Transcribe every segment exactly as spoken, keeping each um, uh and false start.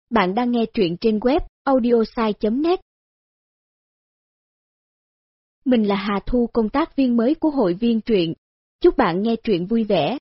Bạn đang nghe truyện trên web audiosai chấm net. Mình là Hà Thu, công tác viên mới của hội viên truyện. Chúc bạn nghe truyện vui vẻ.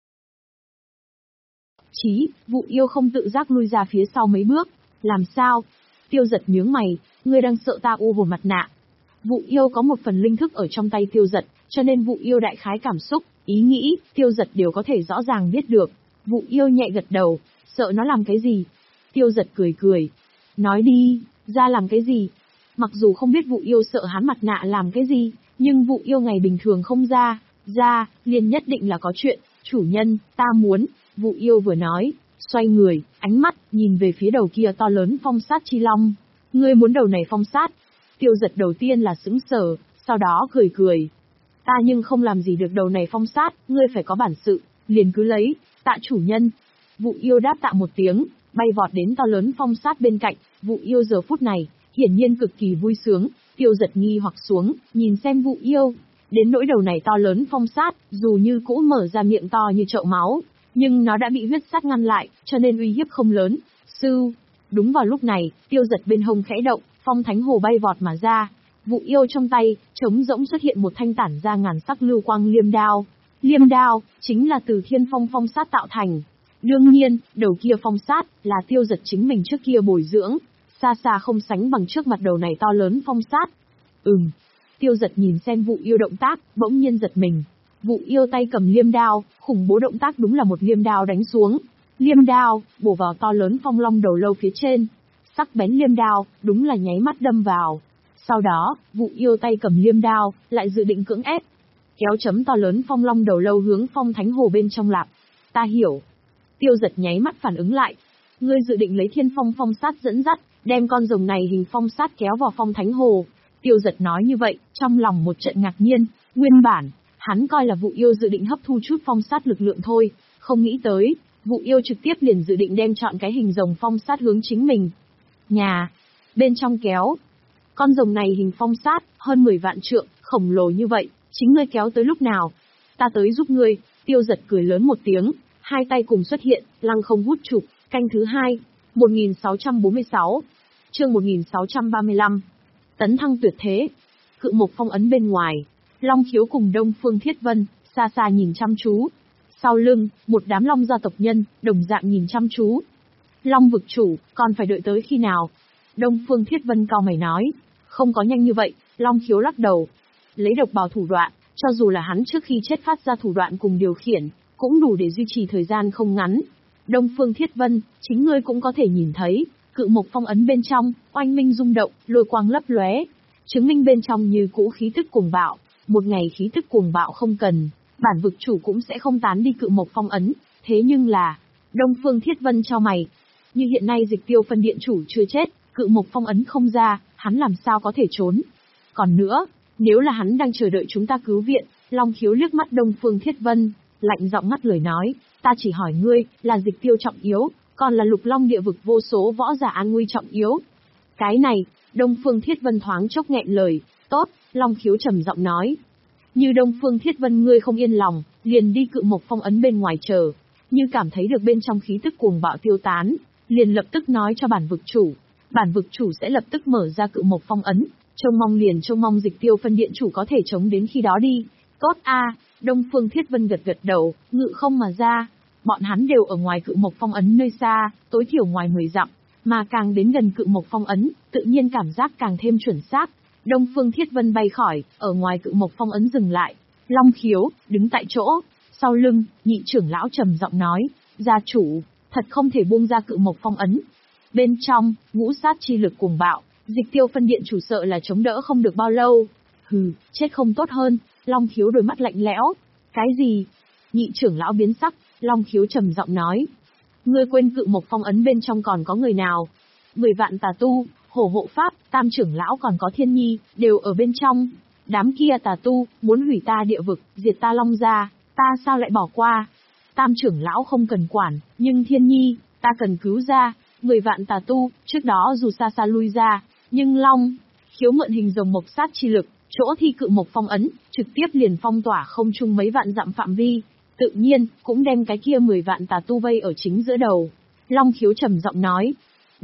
Chí, Vụ Yêu không tự giác lui ra phía sau mấy bước. Làm sao? Tiêu Giật nhướng mày, ngươi đang sợ ta u hồn mặt nạ. Vụ Yêu có một phần linh thức ở trong tay Tiêu Giật, cho nên Vụ Yêu đại khái cảm xúc, ý nghĩ, Tiêu Giật đều có thể rõ ràng biết được. Vụ Yêu nhẹ gật đầu, sợ nó làm cái gì? Tiêu Giật cười cười. Nói đi, ra làm cái gì? Mặc dù không biết Vụ Yêu sợ hắn mặt nạ làm cái gì, nhưng Vụ Yêu ngày bình thường không ra, ra, liền nhất định là có chuyện. Chủ nhân, ta muốn. Vụ Yêu vừa nói, xoay người, ánh mắt, nhìn về phía đầu kia to lớn phong sát chi long. Ngươi muốn đầu này phong sát? Tiêu Giật đầu tiên là sững sờ, sau đó cười cười. Ta nhưng không làm gì được đầu này phong sát, ngươi phải có bản sự, liền cứ lấy, tạ chủ nhân. Vụ Yêu đáp tạ một tiếng, bay vọt đến to lớn phong sát bên cạnh. Vụ Yêu giờ phút này, hiển nhiên cực kỳ vui sướng. Tiêu Giật nghi hoặc xuống, nhìn xem Vụ Yêu. Đến nỗi đầu này to lớn phong sát, dù như cũ mở ra miệng to như chậu máu, nhưng nó đã bị huyết sát ngăn lại, cho nên uy hiếp không lớn. Sư. Đúng vào lúc này, Tiêu Giật bên hông khẽ động, phong thánh hồ bay vọt mà ra. Vụ Yêu trong tay, trống rỗng xuất hiện một thanh tản ra ngàn sắc lưu quang liêm đao. Liêm đao, chính là từ thiên phong phong sát tạo thành. Đương nhiên, đầu kia phong sát, là Tiêu Giật chính mình trước kia bồi dưỡng, xa xa không sánh bằng trước mặt đầu này to lớn phong sát. Ừm. Tiêu Giật nhìn xem Vụ Yêu động tác, bỗng nhiên giật mình. Vụ Yêu tay cầm liêm đao, khủng bố động tác đúng là một liêm đao đánh xuống. Liêm đao, bổ vào to lớn phong long đầu lâu phía trên. Sắc bén liêm đao, đúng là nháy mắt đâm vào. Sau đó, Vụ Yêu tay cầm liêm đao, lại dự định cưỡng ép. Kéo chấm to lớn phong long đầu lâu hướng phong thánh hồ bên trong lạp. Ta hiểu. Tiêu Giật nháy mắt phản ứng lại. Ngươi dự định lấy thiên phong phong sát dẫn dắt, đem con rồng này hình phong sát kéo vào phong thánh hồ. Tiêu Giật nói như vậy, trong lòng một trận ngạc nhiên, nguyên bản, hắn coi là Vụ Yêu dự định hấp thu chút phong sát lực lượng thôi, không nghĩ tới, Vụ Yêu trực tiếp liền dự định đem chọn cái hình rồng phong sát hướng chính mình. Nhà, bên trong kéo. Con rồng này hình phong sát, hơn mười vạn trượng, khổng lồ như vậy, chính ngươi kéo tới lúc nào? Ta tới giúp ngươi. Tiêu Giật cười lớn một tiếng, hai tay cùng xuất hiện, lăng không hút trục, canh thứ hai, một nghìn sáu trăm bốn mươi sáu, chương một nghìn sáu trăm ba mươi lăm. Tấn thăng tuyệt thế. Cự mộc phong ấn bên ngoài, Long Khiếu cùng Đông Phương Thiết Vân, xa xa nhìn chăm chú. Sau lưng, một đám long gia tộc nhân, đồng dạng nhìn chăm chú. Long vực chủ, còn phải đợi tới khi nào? Đông Phương Thiết Vân cau mày nói. Không có nhanh như vậy. Long Khiếu lắc đầu. Lấy độc bào thủ đoạn, cho dù là hắn trước khi chết phát ra thủ đoạn cùng điều khiển, cũng đủ để duy trì thời gian không ngắn. Đông Phương Thiết Vân, chính ngươi cũng có thể nhìn thấy, cự mộc phong ấn bên trong, oanh minh rung động, lôi quang lấp lóe, chứng minh bên trong như cũ khí tức cuồng bạo. Một ngày khí tức cuồng bạo không cần, bản vực chủ cũng sẽ không tán đi cự mộc phong ấn. Thế nhưng là, Đông Phương Thiết Vân cho mày, như hiện nay Dịch Tiêu phân điện chủ chưa chết, cự mộc phong ấn không ra, hắn làm sao có thể trốn? Còn nữa, nếu là hắn đang chờ đợi chúng ta cứu viện, Long Khiếu liếc mắt Đông Phương Thiết Vân, lạnh giọng ngắt lời nói, ta chỉ hỏi ngươi, là Dịch Tiêu trọng yếu, còn là Lục Long địa vực vô số võ giả an nguy trọng yếu? Cái này, Đông Phương Thiết Vân thoáng chốc nghẹn lời. Tốt, Long Khiếu trầm giọng nói. Như Đông Phương Thiết Vân ngươi không yên lòng, liền đi cự mộc phong ấn bên ngoài chờ. Như cảm thấy được bên trong khí tức cuồng bạo tiêu tán, liền lập tức nói cho bản vực chủ. Bản vực chủ sẽ lập tức mở ra cự mộc phong ấn. Trông mong liền trông mong Dịch Tiêu phân điện chủ có thể chống đến khi đó đi. Tốt a, Đông Phương Thiết Vân gật gật đầu, ngự không mà ra. Bọn hắn đều ở ngoài cự mộc phong ấn nơi xa, tối thiểu ngoài mười dặm, mà càng đến gần cự mộc phong ấn, tự nhiên cảm giác càng thêm chuẩn xác. Đông Phương Thiết Vân bay khỏi, ở ngoài cự mộc phong ấn dừng lại. Long Khiếu, đứng tại chỗ, sau lưng, nhị trưởng lão trầm giọng nói, gia chủ, thật không thể buông ra cự mộc phong ấn. Bên trong, ngũ sát chi lực cuồng bạo, Dịch Tiêu phân điện chủ sợ là chống đỡ không được bao lâu. Hừ, chết không tốt hơn. Long Khiếu đôi mắt lạnh lẽo. Cái gì? Nhị trưởng lão biến sắc, Long Khiếu trầm giọng nói. Ngươi quên cự mộc phong ấn bên trong còn có người nào? Mười vạn tà tu, hổ hộ pháp, tam trưởng lão còn có Thiên Nhi, đều ở bên trong. Đám kia tà tu, muốn hủy ta địa vực, diệt ta Long gia, ta sao lại bỏ qua? Tam trưởng lão không cần quản, nhưng Thiên Nhi, ta cần cứu ra. Mười vạn tà tu, trước đó dù xa xa lui ra, nhưng Long Khiếu mượn hình rồng mộc sát chi lực, chỗ thi cự mộc phong ấn, trực tiếp liền phong tỏa không trung mấy vạn dặm phạm vi. Tự nhiên, cũng đem cái kia mười vạn tà tu vây ở chính giữa đầu. Long Khiếu trầm giọng nói.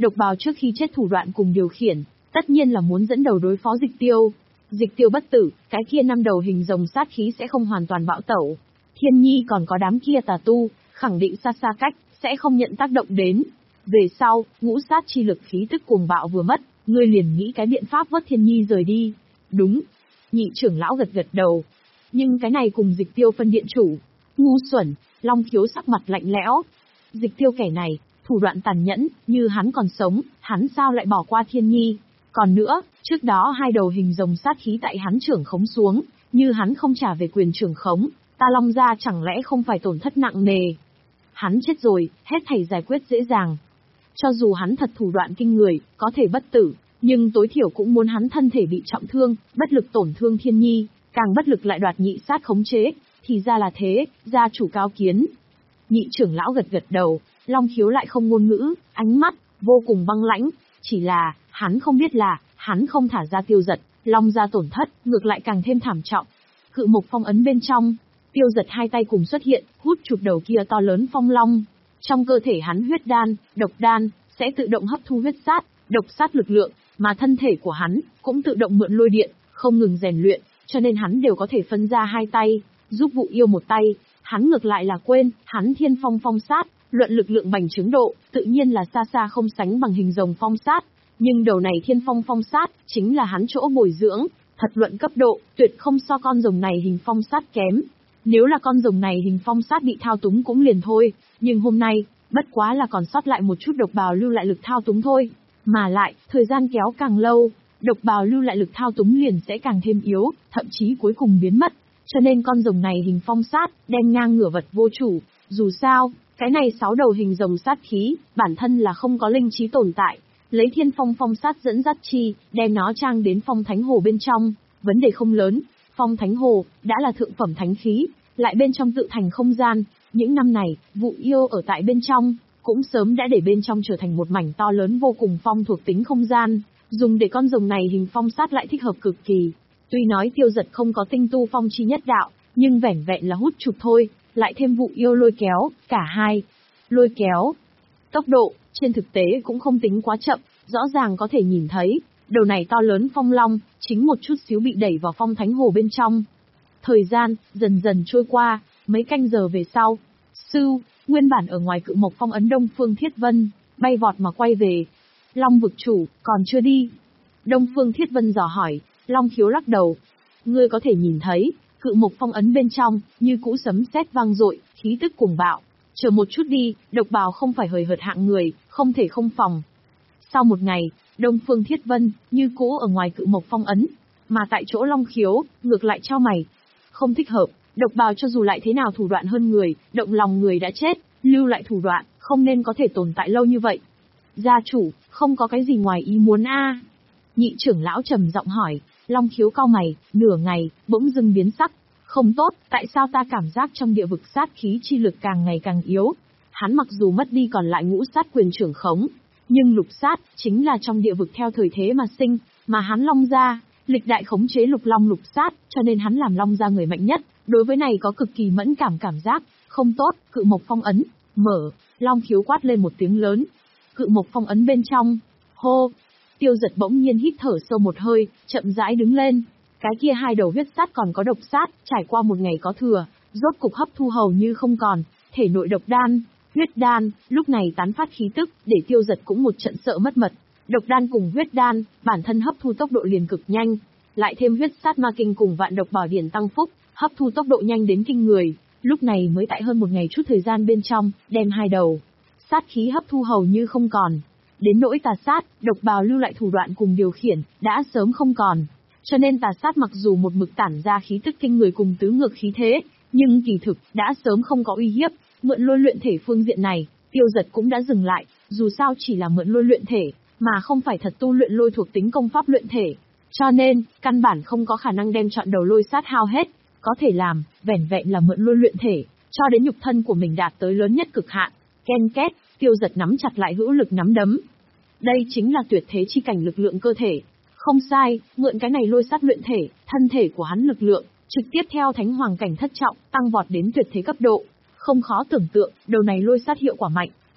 Độc Bào trước khi chết thủ đoạn cùng điều khiển, tất nhiên là muốn dẫn đầu đối phó Dịch Tiêu. Dịch Tiêu bất tử, cái kia năm đầu hình rồng sát khí sẽ không hoàn toàn bạo tẩu. Thiên Nhi còn có đám kia tà tu, khẳng định xa xa cách, sẽ không nhận tác động đến. Về sau, ngũ sát chi lực khí tức cuồng bạo vừa mất, ngươi liền nghĩ cái biện pháp vớt Thiên Nhi rời đi. Đúng. Nhị trưởng lão gật gật đầu. Nhưng cái này cùng Dịch Tiêu phân điện chủ. Ngu xuẩn, Long Khiếu sắc mặt lạnh lẽo. Dịch Tiêu kẻ này, thủ đoạn tàn nhẫn, như hắn còn sống, hắn sao lại bỏ qua Thiên Nhi. Còn nữa, trước đó hai đầu hình rồng sát khí tại hắn trưởng khống xuống, như hắn không trả về quyền trưởng khống, ta Long gia chẳng lẽ không phải tổn thất nặng nề. Hắn chết rồi, hết thảy giải quyết dễ dàng. Cho dù hắn thật thủ đoạn kinh người, có thể bất tử, nhưng tối thiểu cũng muốn hắn thân thể bị trọng thương, bất lực tổn thương Thiên Nhi, càng bất lực lại đoạt nhị sát khống chế, thì ra là thế, gia chủ cao kiến. Nhị trưởng lão gật gật đầu, Long Khiếu lại không ngôn ngữ, ánh mắt vô cùng băng lãnh, chỉ là, hắn không biết là, hắn không thả ra Tiêu Dật, Long gia tổn thất, ngược lại càng thêm thảm trọng. Cự Mộc Phong ấn bên trong, Tiêu Dật hai tay cùng xuất hiện, hút chụp đầu kia to lớn phong long. Trong cơ thể hắn huyết đan, độc đan, sẽ tự động hấp thu huyết sát, độc sát lực lượng, mà thân thể của hắn, cũng tự động mượn lôi điện, không ngừng rèn luyện, cho nên hắn đều có thể phân ra hai tay, giúp Vụ Yêu một tay. Hắn ngược lại là quên, hắn thiên phong phong sát, luận lực lượng bành trướng độ, tự nhiên là xa xa không sánh bằng hình rồng phong sát. Nhưng đầu này thiên phong phong sát, chính là hắn chỗ bồi dưỡng, thật luận cấp độ, tuyệt không so con rồng này hình phong sát kém. Nếu là con rồng này hình phong sát bị thao túng cũng liền thôi, nhưng hôm nay, bất quá là còn sót lại một chút Độc Bào lưu lại lực thao túng thôi. Mà lại, thời gian kéo càng lâu, Độc Bào lưu lại lực thao túng liền sẽ càng thêm yếu, thậm chí cuối cùng biến mất. Cho nên con rồng này hình phong sát, đem ngang ngửa vật vô chủ. Dù sao, cái này sáu đầu hình rồng sát khí, bản thân là không có linh trí tồn tại. Lấy thiên phong phong sát dẫn dắt chi, đem nó trang đến phong thánh hồ bên trong. Vấn đề không lớn, phong thánh hồ, đã là thượng phẩm thánh khí, lại bên trong tự thành không gian. Những năm này, Vụ Yêu ở tại bên trong, cũng sớm đã để bên trong trở thành một mảnh to lớn vô cùng phong thuộc tính không gian. Dùng để con rồng này hình phong sát lại thích hợp cực kỳ. Tuy nói Tiêu Dật không có tinh tu phong chi nhất đạo, nhưng vẻn vẹn là hút chụp thôi, lại thêm Vụ Yêu lôi kéo, cả hai. Lôi kéo. Tốc độ, trên thực tế cũng không tính quá chậm, rõ ràng có thể nhìn thấy, đầu này to lớn phong long, chính một chút xíu bị đẩy vào phong thánh hồ bên trong. Thời gian, dần dần trôi qua, mấy canh giờ về sau. Sưu, nguyên bản ở ngoài Cự Mộc Phong ấn Đông Phương Thiết Vân, bay vọt mà quay về. Long vực chủ, còn chưa đi. Đông Phương Thiết Vân dò hỏi, Long Khiếu lắc đầu. Ngươi có thể nhìn thấy, Cự Mộc Phong ấn bên trong, như cũ sấm sét vang dội, khí tức cuồng bạo. Chờ một chút đi, Độc Bào không phải hời hợt hạng người, không thể không phòng. Sau một ngày, Đông Phương Thiết Vân, như cũ ở ngoài Cự Mộc Phong ấn, mà tại chỗ Long Khiếu, ngược lại trao mày. Không thích hợp, Độc Bào cho dù lại thế nào thủ đoạn hơn người, động lòng người đã chết, lưu lại thủ đoạn, không nên có thể tồn tại lâu như vậy. Gia chủ, không có cái gì ngoài ý muốn a? Nhị trưởng lão trầm giọng hỏi. Long Khiếu cau mày, nửa ngày, bỗng dưng biến sắc. Không tốt, tại sao ta cảm giác trong địa vực sát khí chi lực càng ngày càng yếu? Hắn mặc dù mất đi còn lại ngũ sát quyền trưởng khống, nhưng lục sát, chính là trong địa vực theo thời thế mà sinh, mà hắn Long gia, lịch đại khống chế lục long lục sát, cho nên hắn làm Long gia người mạnh nhất, đối với này có cực kỳ mẫn cảm cảm giác, không tốt, Cự Mộc Phong ấn, mở, Long Khiếu quát lên một tiếng lớn. Cự Mộc Phong ấn bên trong, hô, Tiêu Dật bỗng nhiên hít thở sâu một hơi, chậm rãi đứng lên. Cái kia hai đầu huyết sát còn có độc sát, trải qua một ngày có thừa, rốt cục hấp thu hầu như không còn, thể nội độc đan, huyết đan, lúc này tán phát khí tức, để Tiêu Dật cũng một trận sợ mất mật. Độc đan cùng huyết đan, bản thân hấp thu tốc độ liền cực nhanh, lại thêm huyết sát ma kinh cùng vạn độc bảo điển tăng phúc, hấp thu tốc độ nhanh đến kinh người, lúc này mới tại hơn một ngày chút thời gian bên trong, đem hai đầu sát khí hấp thu hầu như không còn. Đến nỗi tà sát, Độc Bào lưu lại thủ đoạn cùng điều khiển, đã sớm không còn. Cho nên tà sát mặc dù một mực tản ra khí tức kinh người cùng tứ ngược khí thế, nhưng kỳ thực, đã sớm không có uy hiếp, mượn lôi luyện thể phương diện này, Tiêu Dật cũng đã dừng lại, dù sao chỉ là mượn lôi luyện thể, mà không phải thật tu luyện lôi thuộc tính công pháp luyện thể. Cho nên, căn bản không có khả năng đem chọn đầu lôi sát hao hết, có thể làm, vẻn vẹn là mượn lôi luyện thể, cho đến nhục thân của mình đạt tới lớn nhất cực hạn. Ken két, Tiêu Dật nắm chặt lại hữu lực nắm đấm. Đây chính là tuyệt thế chi cảnh lực lượng cơ thể. Không sai, mượn cái này lôi sát luyện thể, thân thể của hắn lực lượng, trực tiếp theo thánh hoàng cảnh thất trọng, tăng vọt đến tuyệt thế cấp độ. Không khó tưởng tượng, đầu này lôi sát hiệu quả mạnh,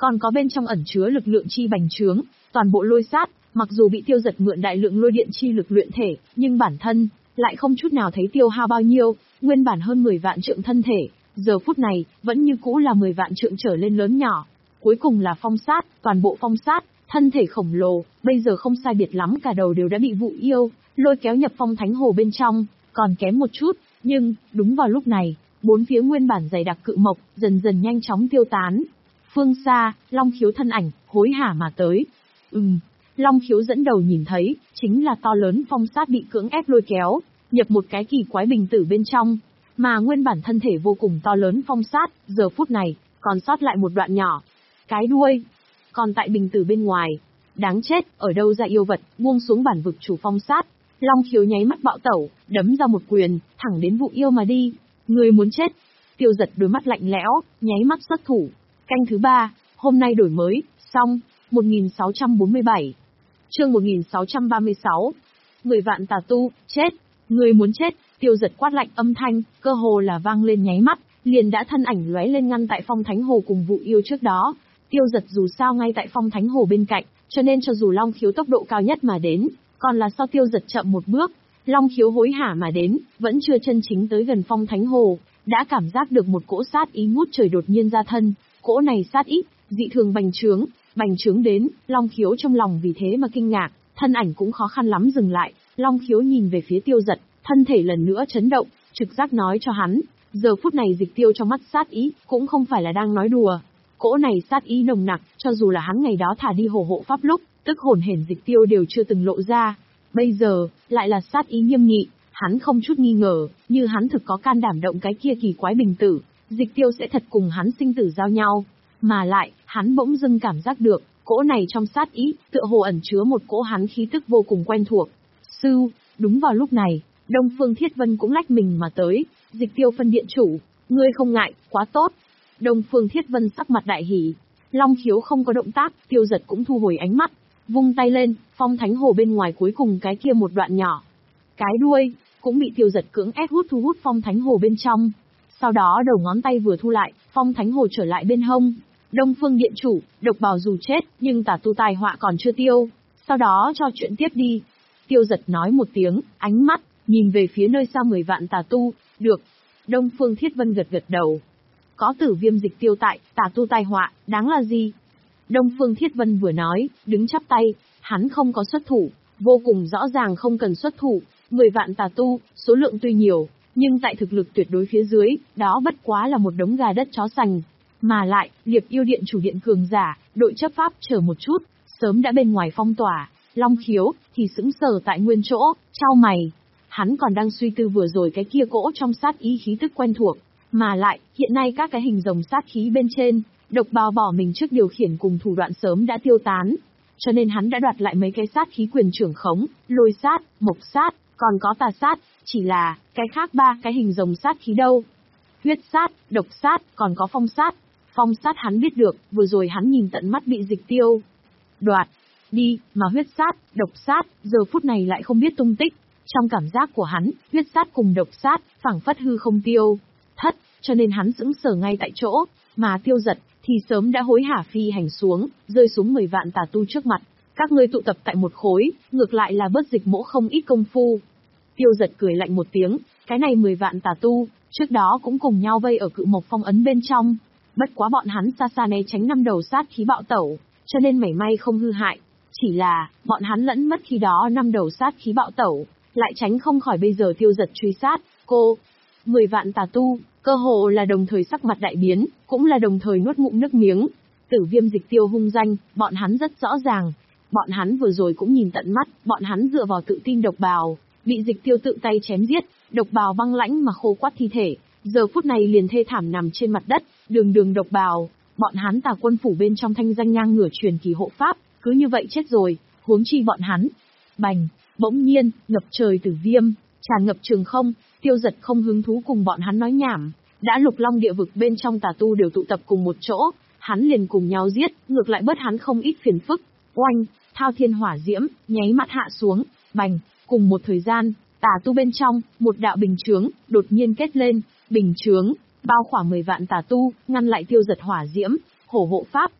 còn có bên trong ẩn chứa lực lượng chi bành trướng, toàn bộ lôi sát, mặc dù bị tiêu giật mượn đại lượng lôi điện chi lực luyện thể, nhưng bản thân lại không chút nào thấy tiêu hao bao nhiêu, nguyên bản hơn mười vạn trượng thân thể, giờ phút này vẫn như cũ là mười vạn trượng trở lên lớn nhỏ. Cuối cùng là phong sát, toàn bộ phong sát, thân thể khổng lồ, bây giờ không sai biệt lắm cả đầu đều đã bị Vụ Yêu lôi kéo nhập phong thánh hồ bên trong, còn kém một chút, nhưng đúng vào lúc này, bốn phía nguyên bản dày đặc cự mộc dần dần nhanh chóng tiêu tán. Phương xa, Long Khiếu thân ảnh hối hả mà tới. Ừm, Long Khiếu dẫn đầu nhìn thấy, chính là to lớn phong sát bị cưỡng ép lôi kéo, nhập một cái kỳ quái bình tử bên trong, mà nguyên bản thân thể vô cùng to lớn phong sát, giờ phút này còn sót lại một đoạn nhỏ, cái đuôi còn tại bình tử bên ngoài. Đáng chết, ở đâu ra yêu vật, buông xuống bản vực chủ phong sát. Long Khiếu nháy mắt bạo tẩu, đấm ra một quyền, thẳng đến Vụ Yêu mà đi. Người muốn chết. Tiêu Giật đôi mắt lạnh lẽo, nháy mắt xuất thủ. Canh thứ ba, hôm nay đổi mới, xong, một nghìn sáu trăm bốn mươi bảy. Chương một nghìn sáu trăm ba mươi sáu. Mười vạn tà tu, chết. Người muốn chết. Tiêu Giật quát lạnh âm thanh, cơ hồ là vang lên nháy mắt, liền đã thân ảnh lóe lên ngăn tại phong thánh hồ cùng Vụ Yêu trước đó. Tiêu Giật dù sao ngay tại phong thánh hồ bên cạnh, cho nên cho dù Long Khiếu tốc độ cao nhất mà đến, còn là sau Tiêu Giật chậm một bước, Long Khiếu hối hả mà đến, vẫn chưa chân chính tới gần phong thánh hồ, đã cảm giác được một cỗ sát ý ngút trời đột nhiên ra thân. Cỗ này sát ý dị thường bành trướng, bành trướng đến, Long Khiếu trong lòng vì thế mà kinh ngạc, thân ảnh cũng khó khăn lắm dừng lại. Long Khiếu nhìn về phía Tiêu Giật, thân thể lần nữa chấn động, trực giác nói cho hắn, giờ phút này Dịch Tiêu trong mắt sát ý cũng không phải là đang nói đùa. Cỗ này sát ý nồng nặc, cho dù là hắn ngày đó thả đi hồ hộ pháp lúc, tức hồn hển Dịch Tiêu đều chưa từng lộ ra. Bây giờ, lại là sát ý nghiêm nghị, hắn không chút nghi ngờ, như hắn thực có can đảm động cái kia kỳ quái bình tử, Dịch Tiêu sẽ thật cùng hắn sinh tử giao nhau. Mà lại, hắn bỗng dưng cảm giác được, cỗ này trong sát ý, tựa hồ ẩn chứa một cỗ hắn khí tức vô cùng quen thuộc. Sư, đúng vào lúc này, Đông Phương Thiết Vân cũng lách mình mà tới. Dịch Tiêu phân điện chủ, ngươi không ngại, quá tốt. Đông Phương Thiết Vân sắc mặt đại hỉ. Long Khiếu không có động tác, Tiêu Giật cũng thu hồi ánh mắt, vung tay lên, phong thánh hồ bên ngoài cuối cùng cái kia một đoạn nhỏ, cái đuôi cũng bị Tiêu Giật cưỡng ép hút thu hút phong thánh hồ bên trong. Sau đó đầu ngón tay vừa thu lại, phong thánh hồ trở lại bên hông. Đông Phương điện chủ, độc bào dù chết, nhưng tà tu tai họa còn chưa tiêu. Sau đó cho chuyện tiếp đi. Tiêu Giật nói một tiếng, ánh mắt nhìn về phía nơi xa mười vạn tà tu. Được. Đông Phương Thiết Vân gật gật đầu. Có Tử Viêm Dịch Tiêu tại, tà tu tai họa, đáng là gì? Đông Phương Thiết Vân vừa nói, đứng chắp tay, hắn không có xuất thủ, vô cùng rõ ràng không cần xuất thủ. Mười vạn tà tu, số lượng tuy nhiều, nhưng tại thực lực tuyệt đối phía dưới, đó bất quá là một đống gà đất chó sành. Mà lại, Liệp Yêu Điện chủ điện cường giả, đội chấp pháp chờ một chút, sớm đã bên ngoài phong tỏa. Long Khiếu thì sững sờ tại nguyên chỗ, chau mày. Hắn còn đang suy tư vừa rồi cái kia cỗ trong sát ý khí tức quen thuộc, mà lại, hiện nay các cái hình rồng sát khí bên trên, độc bào bỏ mình trước điều khiển cùng thủ đoạn sớm đã tiêu tán, cho nên hắn đã đoạt lại mấy cái sát khí quyền trưởng khống, lôi sát, mộc sát, còn có tà sát, chỉ là, cái khác ba cái hình rồng sát khí đâu? Huyết sát, độc sát, còn có phong sát. Phong sát hắn biết được, vừa rồi hắn nhìn tận mắt bị Dịch Tiêu đoạt đi, mà huyết sát, độc sát, giờ phút này lại không biết tung tích. Trong cảm giác của hắn, huyết sát cùng độc sát, phảng phất hư không tiêu thất, cho nên hắn sững sờ ngay tại chỗ, mà Tiêu Giật thì sớm đã hối hả phi hành xuống, rơi xuống mười vạn tà tu trước mặt. Các ngươi tụ tập tại một khối, ngược lại là bớt Dịch Mỗ không ít công phu. Tiêu Giật cười lạnh một tiếng, cái này mười vạn tà tu, trước đó cũng cùng nhau vây ở cự mộc phong ấn bên trong. Bất quá bọn hắn xa xa né tránh năm đầu sát khí bạo tẩu, cho nên mảy may không hư hại. Chỉ là, bọn hắn lẫn mất khi đó năm đầu sát khí bạo tẩu, lại tránh không khỏi bây giờ Tiêu Giật truy sát. Cô, mười vạn tà tu, cơ hồ là đồng thời sắc mặt đại biến, cũng là đồng thời nuốt ngụm nước miếng. Tử Viêm Dịch Tiêu hung danh, bọn hắn rất rõ ràng. Bọn hắn vừa rồi cũng nhìn tận mắt, bọn hắn dựa vào tự tin độc bào, bị Dịch Tiêu tự tay chém giết, độc bào băng lãnh mà khô quắt thi thể, giờ phút này liền thê thảm nằm trên mặt đất, đường đường độc bào, bọn hắn Tà Quân phủ bên trong thanh danh ngang ngửa truyền kỳ hộ pháp, cứ như vậy chết rồi, huống chi bọn hắn. Bành, bỗng nhiên, ngập trời tử viêm, tràn ngập trường không, Tiêu Giật không hứng thú cùng bọn hắn nói nhảm, đã Lục Long địa vực bên trong tà tu đều tụ tập cùng một chỗ, hắn liền cùng nhau giết, ngược lại bớt hắn không ít phiền phức. Oanh, thao thiên hỏa diễm, nháy mắt hạ xuống, bành, cùng một thời gian, tà tu bên trong, một đạo bình chướng, đột nhiên kết lên, bình chướng, bao khoảng mười vạn tà tu, ngăn lại Tiêu Giật hỏa diễm, hổ hộ pháp.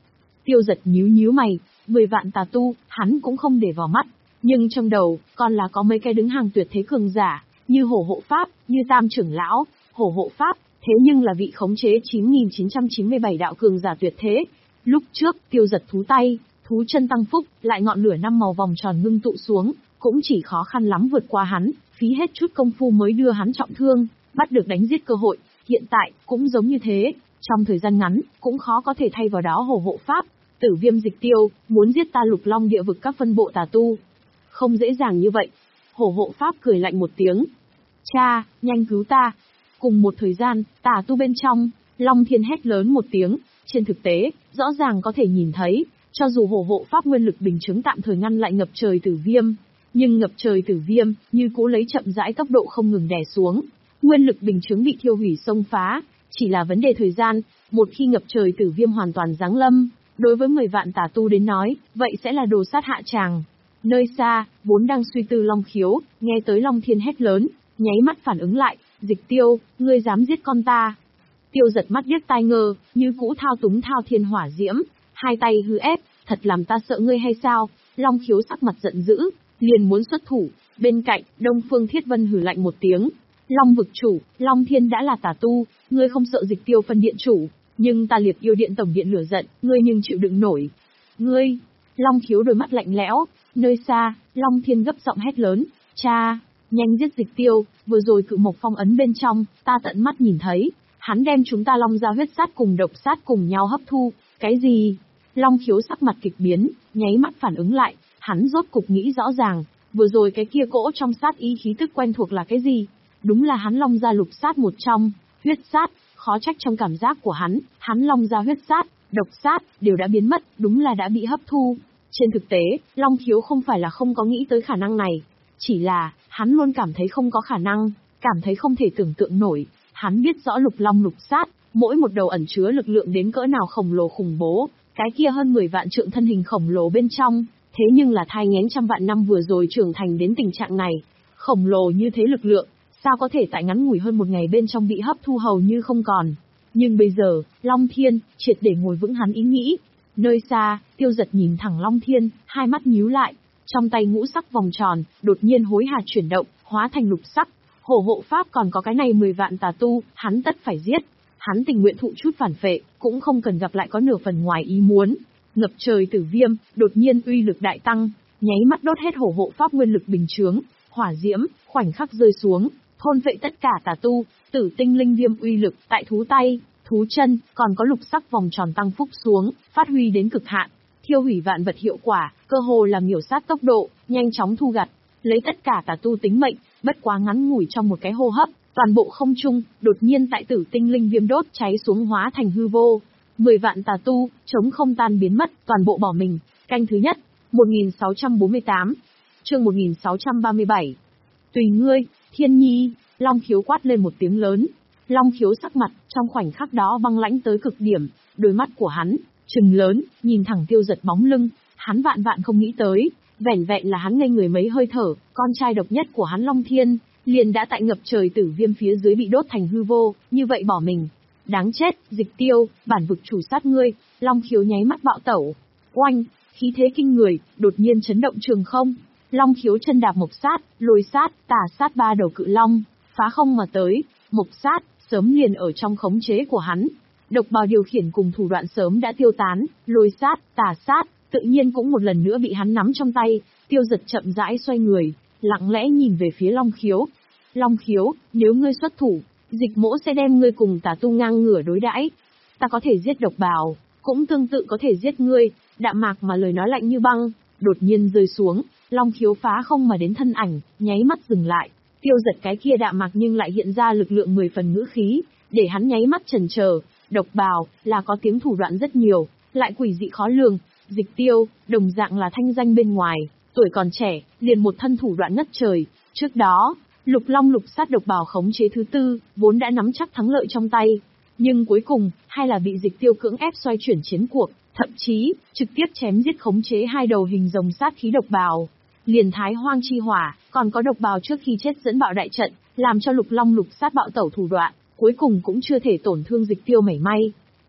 Tiêu Dật nhíu nhíu mày, mười vạn tà tu, hắn cũng không để vào mắt, nhưng trong đầu, còn là có mấy cái đứng hàng tuyệt thế cường giả, như Hổ Hộ Pháp, như Tam trưởng lão, Hổ Hộ Pháp, thế nhưng là vị khống chế chín nghìn chín trăm chín mươi bảy đạo cường giả tuyệt thế. Lúc trước, Tiêu Dật thú tay, thú chân tăng phúc, lại ngọn lửa năm màu vòng tròn ngưng tụ xuống, cũng chỉ khó khăn lắm vượt qua hắn, phí hết chút công phu mới đưa hắn trọng thương, bắt được đánh giết cơ hội, hiện tại, cũng giống như thế, trong thời gian ngắn, cũng khó có thể thay vào đó Hổ Hộ Pháp. Tử Viêm Dịch Tiêu, muốn giết ta Lục Long địa vực các phân bộ tà tu. Không dễ dàng như vậy. Hổ Hộ Pháp cười lạnh một tiếng. Cha, nhanh cứu ta. Cùng một thời gian, tà tu bên trong, Long Thiên hét lớn một tiếng, trên thực tế, rõ ràng có thể nhìn thấy, cho dù Hổ Hộ Pháp nguyên lực bình chứng tạm thời ngăn lại ngập trời tử viêm, nhưng ngập trời tử viêm, như cũ lấy chậm rãi tốc độ không ngừng đè xuống. Nguyên lực bình chứng bị thiêu hủy xông phá, chỉ là vấn đề thời gian, một khi ngập trời tử viêm hoàn toàn giáng lâm, đối với mười vạn tà tu đến nói, vậy sẽ là đồ sát hạ tràng. Nơi xa, vốn đang suy tư Long Khiếu, nghe tới Long Thiên hét lớn, nháy mắt phản ứng lại, Dịch Tiêu, ngươi dám giết con ta. Tiêu Giật mắt điếc tai ngơ, như cũ thao túng thao thiên hỏa diễm, hai tay hư ép, thật làm ta sợ ngươi hay sao? Long Khiếu sắc mặt giận dữ, liền muốn xuất thủ, bên cạnh, Đông Phương Thiết Vân hừ lạnh một tiếng. Long vực chủ, Long Thiên đã là tà tu, ngươi không sợ Dịch Tiêu phân điện chủ, nhưng ta Liệt Yêu Điện tổng điện lửa giận, ngươi nhưng chịu đựng nổi. Ngươi, Long Khiếu đôi mắt lạnh lẽo, nơi xa, Long Thiên gấp giọng hét lớn, cha, nhanh giết Dịch Tiêu, vừa rồi cự mộc phong ấn bên trong, ta tận mắt nhìn thấy, hắn đem chúng ta Long gia huyết sát cùng độc sát cùng nhau hấp thu, cái gì? Long Khiếu sắc mặt kịch biến, nháy mắt phản ứng lại, hắn rốt cục nghĩ rõ ràng, vừa rồi cái kia cỗ trong sát ý khí tức quen thuộc là cái gì? Đúng là hắn Long gia lục sát một trong, huyết sát, khó trách trong cảm giác của hắn, hắn Long gia huyết sát, độc sát, đều đã biến mất, đúng là đã bị hấp thu. Trên thực tế, Long Khiếu không phải là không có nghĩ tới khả năng này, chỉ là, hắn luôn cảm thấy không có khả năng, cảm thấy không thể tưởng tượng nổi, hắn biết rõ lục long lục sát, mỗi một đầu ẩn chứa lực lượng đến cỡ nào khổng lồ khủng bố, cái kia hơn mười vạn trượng thân hình khổng lồ bên trong, thế nhưng là thai nghén trăm vạn năm vừa rồi trưởng thành đến tình trạng này, khổng lồ như thế lực lượng, sao có thể tại ngắn ngủi hơn một ngày bên trong bị hấp thu hầu như không còn. Nhưng bây giờ, Long Thiên, triệt để ngồi vững hắn ý nghĩ. Nơi xa, Tiêu Giật nhìn thẳng Long Thiên, hai mắt nhíu lại, trong tay ngũ sắc vòng tròn, đột nhiên hối hạt chuyển động, hóa thành lục sắc. Hổ Hộ Pháp còn có cái này mười vạn tà tu, hắn tất phải giết. Hắn tình nguyện thụ chút phản phệ, cũng không cần gặp lại có nửa phần ngoài ý muốn. Ngập trời tử viêm, đột nhiên uy lực đại tăng, nháy mắt đốt hết Hổ Hộ Pháp nguyên lực bình chướng, hỏa diễm, khoảnh khắc rơi xuống, thôn phệ tất cả tà tu, tử tinh linh viêm uy lực tại thú tay, thú chân, còn có lục sắc vòng tròn tăng phúc xuống, phát huy đến cực hạn, thiêu hủy vạn vật hiệu quả, cơ hồ là miểu sát tốc độ, nhanh chóng thu gặt, lấy tất cả tà tu tính mệnh, bất quá ngắn ngủi trong một cái hô hấp, toàn bộ không trung, đột nhiên tại tử tinh linh viêm đốt cháy xuống hóa thành hư vô. Mười vạn tà tu, chống không tan biến mất, toàn bộ bỏ mình. Canh thứ nhất, một nghìn sáu trăm bốn mươi tám, chương một nghìn sáu trăm ba mươi bảy. Tùy ngươi, Thiên Nhi, Long Khiếu quát lên một tiếng lớn. Long Khiếu sắc mặt, trong khoảnh khắc đó băng lãnh tới cực điểm, đôi mắt của hắn, trừng lớn, nhìn thẳng Tiêu Giật bóng lưng, hắn vạn vạn không nghĩ tới, vẻn vẹn là hắn ngây người mấy hơi thở, con trai độc nhất của hắn Long Thiên, liền đã tại ngập trời tử viêm phía dưới bị đốt thành hư vô, như vậy bỏ mình. Đáng chết, Dịch Tiêu, bản vực chủ sát ngươi. Long Khiếu nháy mắt bạo tẩu. Oanh, khí thế kinh người, đột nhiên chấn động trường không. Long Khiếu chân đạp mộc sát, lôi sát, tà sát ba đầu cự long, phá không mà tới. Mộc sát, sớm liền ở trong khống chế của hắn. Độc bào điều khiển cùng thủ đoạn sớm đã tiêu tán, lôi sát, tà sát, tự nhiên cũng một lần nữa bị hắn nắm trong tay. Tiêu Giật chậm rãi xoay người, lặng lẽ nhìn về phía Long Khiếu. Long Khiếu, nếu ngươi xuất thủ, Dịch Mỗ sẽ đem ngươi cùng tà tu ngang ngửa đối đãi. Ta có thể giết độc bào, cũng tương tự có thể giết ngươi. Đạm mạc mà lời nói lạnh như băng, đột nhiên rơi xuống. Long Khiếu phá không mà đến thân ảnh, nháy mắt dừng lại. Tiêu Giật cái kia đạm mạc nhưng lại hiện ra lực lượng mười phần ngữ khí, để hắn nháy mắt chần chờ. Độc bào là có tiếng thủ đoạn rất nhiều, lại quỷ dị khó lường. Dịch Tiêu, đồng dạng là thanh danh bên ngoài, tuổi còn trẻ, liền một thân thủ đoạn ngất trời. Trước đó, Lục Long lục sát độc bào khống chế thứ tư, vốn đã nắm chắc thắng lợi trong tay. Nhưng cuối cùng, hay là bị Dịch Tiêu cưỡng ép xoay chuyển chiến cuộc, thậm chí, trực tiếp chém giết khống chế hai đầu hình rồng sát khí độc bào. Liền Thái Hoang chi hỏa, còn có độc bào trước khi chết dẫn bạo đại trận, làm cho Lục Long lục sát bạo tẩu thủ đoạn, cuối cùng cũng chưa thể tổn thương Dịch Tiêu mảy may.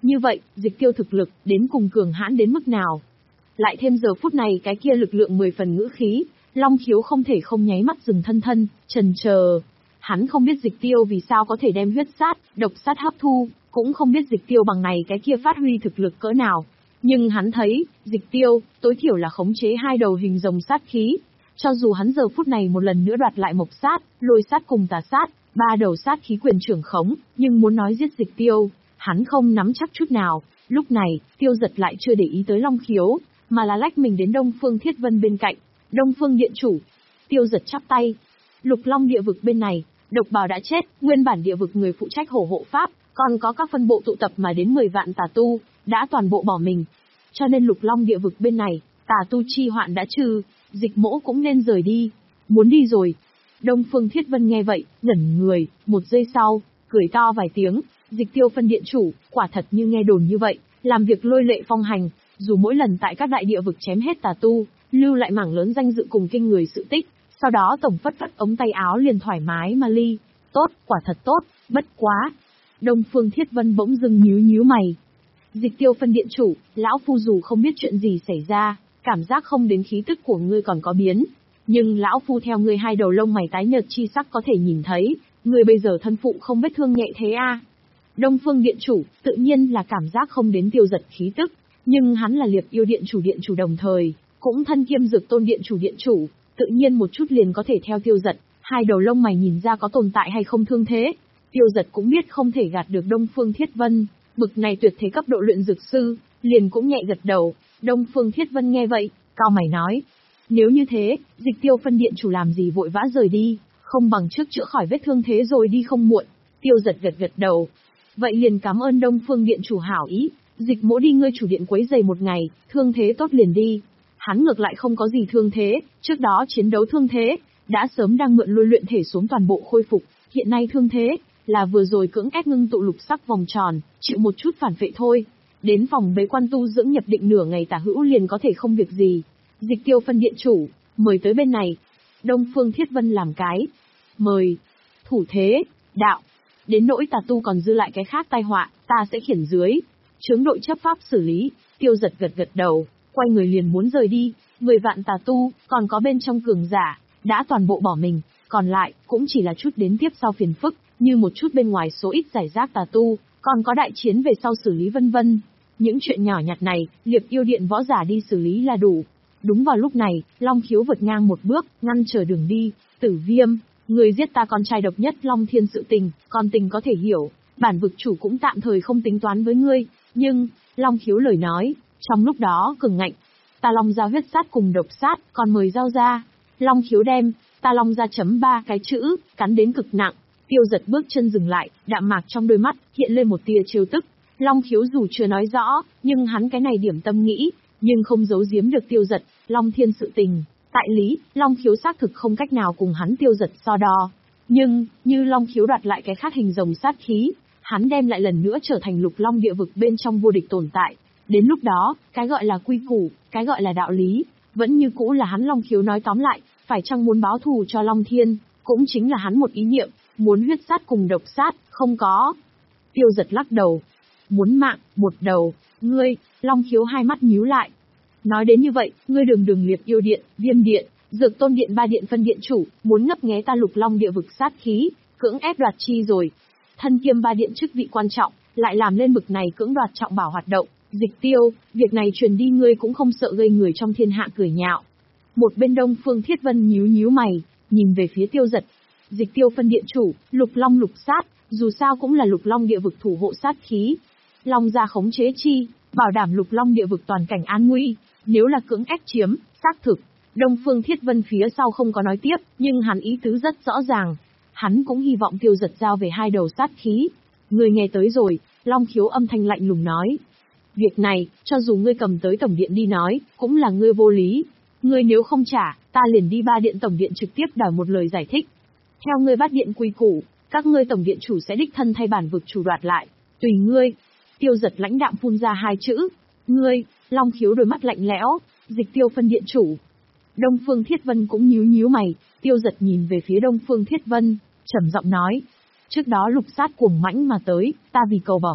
Như vậy, Dịch Tiêu thực lực, đến cùng cường hãn đến mức nào? Lại thêm giờ phút này cái kia lực lượng mười phần ngữ khí, Long Khiếu không thể không nháy mắt dừng thân thân, chần chờ. Hắn không biết Dịch Tiêu vì sao có thể đem huyết sát, độc sát hấp thu, cũng không biết Dịch Tiêu bằng này cái kia phát huy thực lực cỡ nào. Nhưng hắn thấy, Dịch Tiêu, tối thiểu là khống chế hai đầu hình rồng sát khí. Cho dù hắn giờ phút này một lần nữa đoạt lại mộc sát, lôi sát cùng tà sát, ba đầu sát khí quyền trưởng khống, nhưng muốn nói giết Dịch Tiêu, hắn không nắm chắc chút nào. Lúc này, Tiêu Giật lại chưa để ý tới Long Khiếu, mà là lách mình đến Đông Phương Thiết Vân bên cạnh. Đông Phương Điện Chủ. Tiêu Giật chắp tay. Lục Long địa vực bên này, Độc Bào đã chết, nguyên bản địa vực người phụ trách hổ hộ pháp, còn có các phân bộ tụ tập mà đến mười vạn tà tu, đã toàn bộ bỏ mình. Cho nên Lục Long địa vực bên này, tà tu chi hoạn đã trừ, Dịch Mỗ cũng nên rời đi. Muốn đi rồi. Đông Phương Thiết Vân nghe vậy, ngẩn người, một giây sau, cười to vài tiếng. Dịch Tiêu phân điện chủ, quả thật như nghe đồn như vậy, làm việc lôi lệ phong hành, dù mỗi lần tại các đại địa vực chém hết tà tu, lưu lại mảng lớn danh dự cùng kinh người sự tích, sau đó tổng phất phất ống tay áo liền thoải mái mà ly. Tốt, quả thật tốt, bất quá. Đông Phương Thiết Vân bỗng dưng nhíu nhíu mày. Dịch Tiêu phân điện chủ, lão phu dù không biết chuyện gì xảy ra, cảm giác không đến khí tức của ngươi còn có biến, nhưng lão phu theo ngươi hai đầu lông mày tái nhợt chi sắc có thể nhìn thấy, ngươi bây giờ thân phụ không vết thương nhẹ thế a. Đông Phương điện chủ, tự nhiên là cảm giác không đến Tiêu Giật khí tức, nhưng hắn là Liệp Yêu điện chủ điện chủ đồng thời, cũng thân kiêm Dược Tôn điện chủ điện chủ, tự nhiên một chút liền có thể theo Tiêu Giật, hai đầu lông mày nhìn ra có tồn tại hay không thương thế. Tiêu Giật cũng biết không thể gạt được Đông Phương Thiết Vân, bực này tuyệt thế cấp độ luyện dược sư, liền cũng nhẹ gật đầu. Đông Phương Thiết Vân nghe vậy, cao mày nói, nếu như thế, Dịch Tiêu phân điện chủ làm gì vội vã rời đi, không bằng trước chữa khỏi vết thương thế rồi đi không muộn. Tiêu Giật gật gật đầu. Vậy liền cảm ơn Đông Phương điện chủ hảo ý, Dịch Mỗ đi ngươi chủ điện quấy giày một ngày, thương thế tốt liền đi. Hắn ngược lại không có gì thương thế, trước đó chiến đấu thương thế, đã sớm đang mượn lôi luyện thể xuống toàn bộ khôi phục, hiện nay thương thế, là vừa rồi cưỡng ép ngưng tụ lục sắc vòng tròn, chịu một chút phản phệ thôi. Đến phòng bế quan tu dưỡng nhập định nửa ngày tả hữu liền có thể không việc gì. Dịch Tiêu phân điện chủ, mời tới bên này. Đông Phương Thiết Vân làm cái. Mời. Thủ thế, đạo. Đến nỗi tà tu còn dư lại cái khác tai họa, ta sẽ khiển dưới. Chướng đội chấp pháp xử lý. Tiêu Giật gật gật đầu, quay người liền muốn rời đi. Mười vạn tà tu, còn có bên trong cường giả, đã toàn bộ bỏ mình. Còn lại, cũng chỉ là chút đến tiếp sau phiền phức, như một chút bên ngoài số ít giải rác tà tu, còn có đại chiến về sau xử lý vân vân. Những chuyện nhỏ nhặt này, Liệp Yêu điện võ giả đi xử lý là đủ. Đúng vào lúc này, Long Khiếu vượt ngang một bước, ngăn trở đường đi. Tử Viêm, người giết ta con trai độc nhất Long Thiên sự tình, con tình có thể hiểu, bản vực chủ cũng tạm thời không tính toán với ngươi, nhưng, Long Khiếu lời nói, trong lúc đó cường ngạnh, ta Long ra huyết sát cùng độc sát, còn mời giao ra. Long Khiếu đem, ta Long ra chấm ba cái chữ, cắn đến cực nặng. Tiêu Giật bước chân dừng lại, đạm mạc trong đôi mắt, hiện lên một tia trêu tức. Long Khiếu dù chưa nói rõ, nhưng hắn cái này điểm tâm nghĩ, nhưng không giấu giếm được Tiêu Giật, Long Thiên sự tình. Tại lý, Long Khiếu xác thực không cách nào cùng hắn Tiêu Giật so đo. Nhưng, như Long Khiếu đoạt lại cái khác hình rồng sát khí, hắn đem lại lần nữa trở thành Lục Long địa vực bên trong vô địch tồn tại. Đến lúc đó, cái gọi là quy củ, cái gọi là đạo lý, vẫn như cũ là hắn Long Khiếu nói tóm lại, phải chăng muốn báo thù cho Long Thiên, cũng chính là hắn một ý niệm, muốn huyết sát cùng độc sát, không có. Tiêu Giật lắc đầu. Muốn mạng, một đầu, ngươi, Long Khiếu hai mắt nhíu lại. Nói đến như vậy, ngươi đường đường Liệp Yêu điện, Viêm điện, Dược Tôn điện ba điện phân điện chủ, muốn ngấp nghé ta Lục Long địa vực sát khí, cưỡng ép đoạt chi rồi. Thân kiêm ba điện chức vị quan trọng, lại làm lên bực này cưỡng đoạt trọng bảo hoạt động. Dịch Tiêu, việc này truyền đi ngươi cũng không sợ gây người trong thiên hạ cười nhạo. Một bên Đông Phương Thiết Vân nhíu nhíu mày, nhìn về phía Tiêu Giật. Dịch Tiêu phân điện chủ, Lục Long lục sát, dù sao cũng là Lục Long địa vực thủ hộ sát khí. Long gia khống chế chi, bảo đảm Lục Long địa vực toàn cảnh an nguy, nếu là cưỡng ép chiếm, xác thực. Đông Phương Thiết Vân phía sau không có nói tiếp, nhưng hắn ý tứ rất rõ ràng. Hắn cũng hy vọng Tiêu Giật giao về hai đầu sát khí. Người nghe tới rồi, Long Khiếu âm thanh lạnh lùng nói. Việc này, cho dù ngươi cầm tới tổng điện đi nói, cũng là ngươi vô lý. Ngươi nếu không trả, ta liền đi ba điện tổng điện trực tiếp đòi một lời giải thích. Theo ngươi bát điện quy củ, các ngươi tổng điện chủ sẽ đích thân thay bản vực chủ đoạt lại. Tùy ngươi. Tiêu Giật lãnh đạm phun ra hai chữ. Ngươi, Long Khiếu đôi mắt lạnh lẽo. Dịch Tiêu phân điện chủ. Đông Phương Thiết Vân cũng nhíu nhíu mày. Tiêu Giật nhìn về phía Đông Phương Thiết Vân, trầm giọng nói. Trước đó lục sát cuồng mãnh mà tới, ta vì cầu bảo mệnh,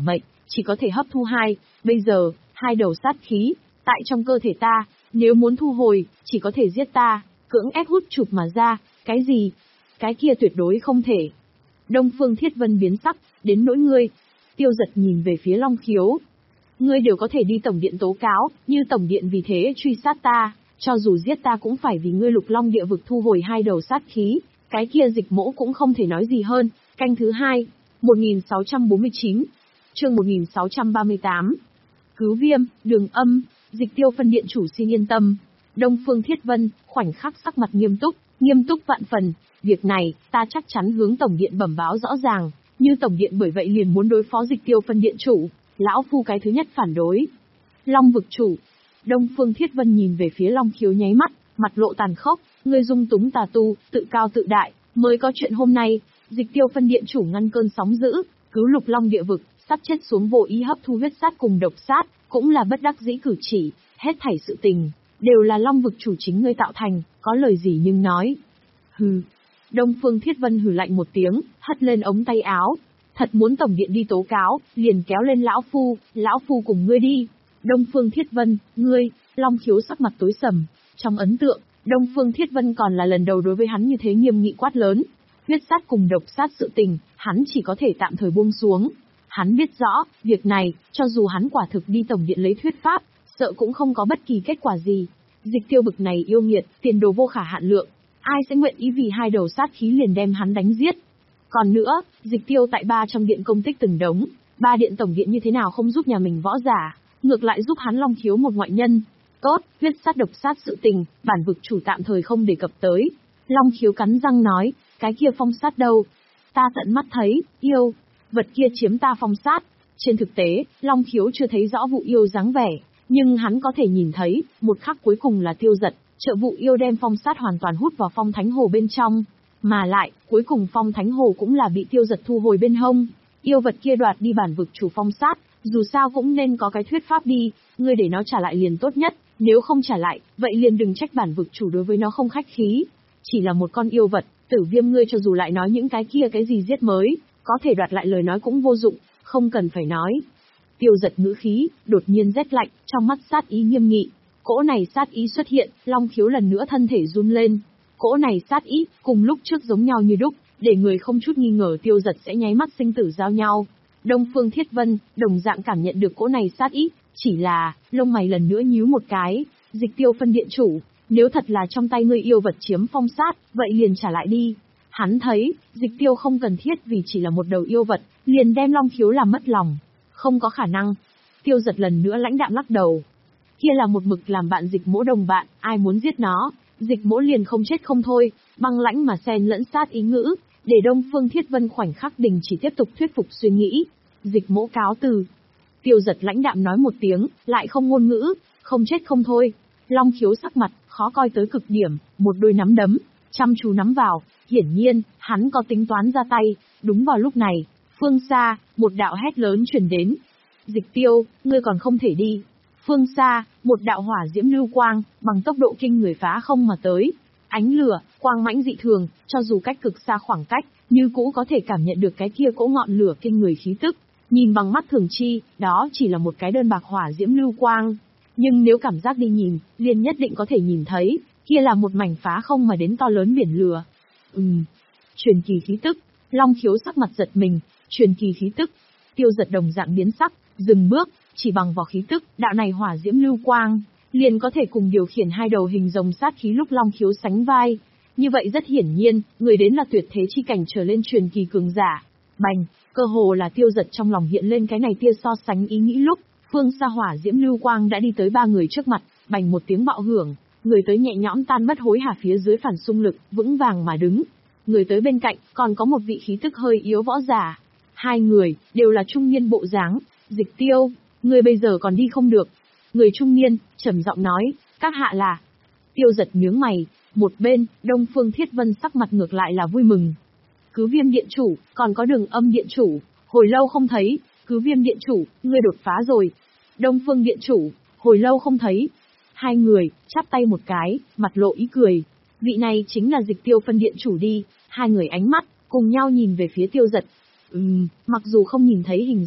chỉ có thể hấp thu hai, bây giờ, hai đầu sát khí, tại trong cơ thể ta, nếu muốn thu hồi, chỉ có thể giết ta, cưỡng ép hút chụp mà ra, cái gì? Cái kia tuyệt đối không thể. Đông Phương Thiết Vân biến sắc, đến nỗi ngươi. Tiêu Giật nhìn về phía Long Khiếu. Ngươi đều có thể đi tổng điện tố cáo, như tổng điện vì thế truy sát ta, cho dù giết ta cũng phải vì ngươi Lục Long địa vực thu hồi hai đầu sát khí, cái kia Dịch Mỗ cũng không thể nói gì hơn. Canh thứ hai, một nghìn sáu trăm bốn mươi chín, chương một nghìn sáu trăm ba mươi tám. Cứu Viêm, Đường Âm, Dịch Tiêu phân điện chủ xin yên tâm. Đông Phương Thiết Vân, khoảnh khắc sắc mặt nghiêm túc, nghiêm túc vạn phần, việc này, ta chắc chắn hướng tổng điện bẩm báo rõ ràng, như tổng điện bởi vậy liền muốn đối phó Dịch Tiêu phân điện chủ, lão phu cái thứ nhất phản đối. Long vực chủ. Đông Phương Thiết Vân nhìn về phía Long Khiếu nháy mắt, mặt lộ tàn khốc, ngươi dung túng tà tu, tự cao tự đại, mới có chuyện hôm nay. Dịch Tiêu phân điện chủ ngăn cơn sóng dữ, cứu Lục Long địa vực, sắp chết xuống vô ý hấp thu huyết sát cùng độc sát, cũng là bất đắc dĩ cử chỉ, hết thảy sự tình, đều là Long vực chủ chính ngươi tạo thành, có lời gì nhưng nói. Hừ. Đông Phương Thiết Vân hừ lạnh một tiếng, hất lên ống tay áo. Thật muốn tổng điện đi tố cáo, liền kéo lên lão phu, lão phu cùng ngươi đi. Đông Phương Thiết Vân, ngươi, Long Khiếu sắc mặt tối sầm. Trong ấn tượng, Đông Phương Thiết Vân còn là lần đầu đối với hắn như thế nghiêm nghị quát lớn. Huyết sát cùng độc sát sự tình, hắn chỉ có thể tạm thời buông xuống. Hắn biết rõ, việc này, cho dù hắn quả thực đi tổng điện lấy thuyết pháp, sợ cũng không có bất kỳ kết quả gì. Dịch Tiêu bực này yêu nghiệt, tiền đồ vô khả hạn lượng. Ai sẽ nguyện ý vì hai đầu sát khí liền đem hắn đánh giết? Còn nữa, Dịch Tiêu tại ba trong điện công tích từng đống, ba điện tổng điện như thế nào không giúp nhà mình võ giả, ngược lại giúp hắn Long Khiếu một ngoại nhân. Tốt, huyết sát độc sát sự tình, bản vực chủ tạm thời không đề cập tới. Long Khiếu cắn răng nói, cái kia phong sát đâu? Ta tận mắt thấy, yêu, vật kia chiếm ta phong sát. Trên thực tế, Long Khiếu chưa thấy rõ vụ yêu dáng vẻ, nhưng hắn có thể nhìn thấy, một khắc cuối cùng là Tiêu Giật, trợ vụ yêu đem phong sát hoàn toàn hút vào phong thánh hồ bên trong. Mà lại, cuối cùng phong thánh hồ cũng là bị Tiêu Giật thu hồi bên hông. Yêu vật kia đoạt đi bản vực chủ phong sát, dù sao cũng nên có cái thuyết pháp đi, ngươi để nó trả lại liền tốt nhất, nếu không trả lại, vậy liền đừng trách bản vực chủ đối với nó không khách khí. Chỉ là một con yêu vật, Tử Viêm ngươi cho dù lại nói những cái kia cái gì giết mới, có thể đoạt lại lời nói cũng vô dụng, không cần phải nói. Tiêu Giật ngữ khí, đột nhiên rét lạnh, trong mắt sát ý nghiêm nghị. Cỗ này sát ý xuất hiện, Long Khiếu lần nữa thân thể run lên. Cỗ này sát ý, cùng lúc trước giống nhau như đúc, để người không chút nghi ngờ Tiêu Giật sẽ nháy mắt sinh tử giao nhau. Đông Phương Thiết Vân, đồng dạng cảm nhận được cỗ này sát ý, chỉ là, lông mày lần nữa nhíu một cái, Dịch Tiêu phân điện chủ, nếu thật là trong tay ngươi yêu vật chiếm phong sát, vậy liền trả lại đi. Hắn thấy, Dịch Tiêu không cần thiết vì chỉ là một đầu yêu vật, liền đem Long Khiếu làm mất lòng. Không có khả năng. Tiêu Giật lần nữa lãnh đạm lắc đầu. Kia là một mực làm bạn Dịch Mỗ đồng bạn, ai muốn giết nó, Dịch Mỗ liền không chết không thôi, băng lãnh mà xen lẫn sát ý ngữ, để Đông Phương Thiết Vân khoảnh khắc đình chỉ tiếp tục thuyết phục suy nghĩ. Dịch Mỗ cáo từ. Tiêu Giật lãnh đạm nói một tiếng, lại không ngôn ngữ, không chết không thôi. Long Khiếu sắc mặt, khó coi tới cực điểm, một đôi nắm đấm, chăm chú nắm vào, hiển nhiên, hắn có tính toán ra tay. Đúng vào lúc này, phương xa, một đạo hét lớn truyền đến. Dịch Tiêu, ngươi còn không thể đi. Phương xa, một đạo hỏa diễm lưu quang, bằng tốc độ kinh người phá không mà tới. Ánh lửa, quang mãnh dị thường, cho dù cách cực xa khoảng cách, như cũ có thể cảm nhận được cái kia cỗ ngọn lửa kinh người khí tức. Nhìn bằng mắt thường chi, đó chỉ là một cái đơn bạc hỏa diễm lưu quang. Nhưng nếu cảm giác đi nhìn, liền nhất định có thể nhìn thấy, kia là một mảnh phá không mà đến to lớn biển lửa. Ừm, truyền kỳ khí tức. Long Khiếu sắc mặt giật mình, truyền kỳ khí tức. Tiêu Giật đồng dạng biến sắc, dừng bước, chỉ bằng vào khí tức, đạo này hỏa diễm lưu quang, liền có thể cùng điều khiển hai đầu hình rồng sát khí lúc Long Khiếu sánh vai. Như vậy rất hiển nhiên, người đến là tuyệt thế chi cảnh trở lên truyền kỳ cường giả. Bành, cơ hồ là Tiêu Giật trong lòng hiện lên cái này tia so sánh ý nghĩ lúc, phương xa hỏa diễm lưu quang đã đi tới ba người trước mặt, bành một tiếng bạo hưởng, người tới nhẹ nhõm tan mất hối hả phía dưới phản xung lực, vững vàng mà đứng. Người tới bên cạnh, còn có một vị khí tức hơi yếu võ giả. Hai người, đều là trung niên bộ dáng. Dịch Tiêu, người bây giờ còn đi không được. Người trung niên, trầm giọng nói, các hạ là. Tiêu Giật nhướng mày, một bên, Đông Phương Thiết Vân sắc mặt ngược lại là vui mừng. Cứ Viêm điện chủ, còn có Đường Âm điện chủ, hồi lâu không thấy. Cứ Viêm điện chủ, ngươi đột phá rồi. Đông Phương điện chủ, hồi lâu không thấy. Hai người, chắp tay một cái, mặt lộ ý cười. Vị này chính là Dịch Tiêu phân điện chủ đi. Hai người ánh mắt, cùng nhau nhìn về phía Tiêu Giật. Ừm, mặc dù không nhìn thấy hình dạng,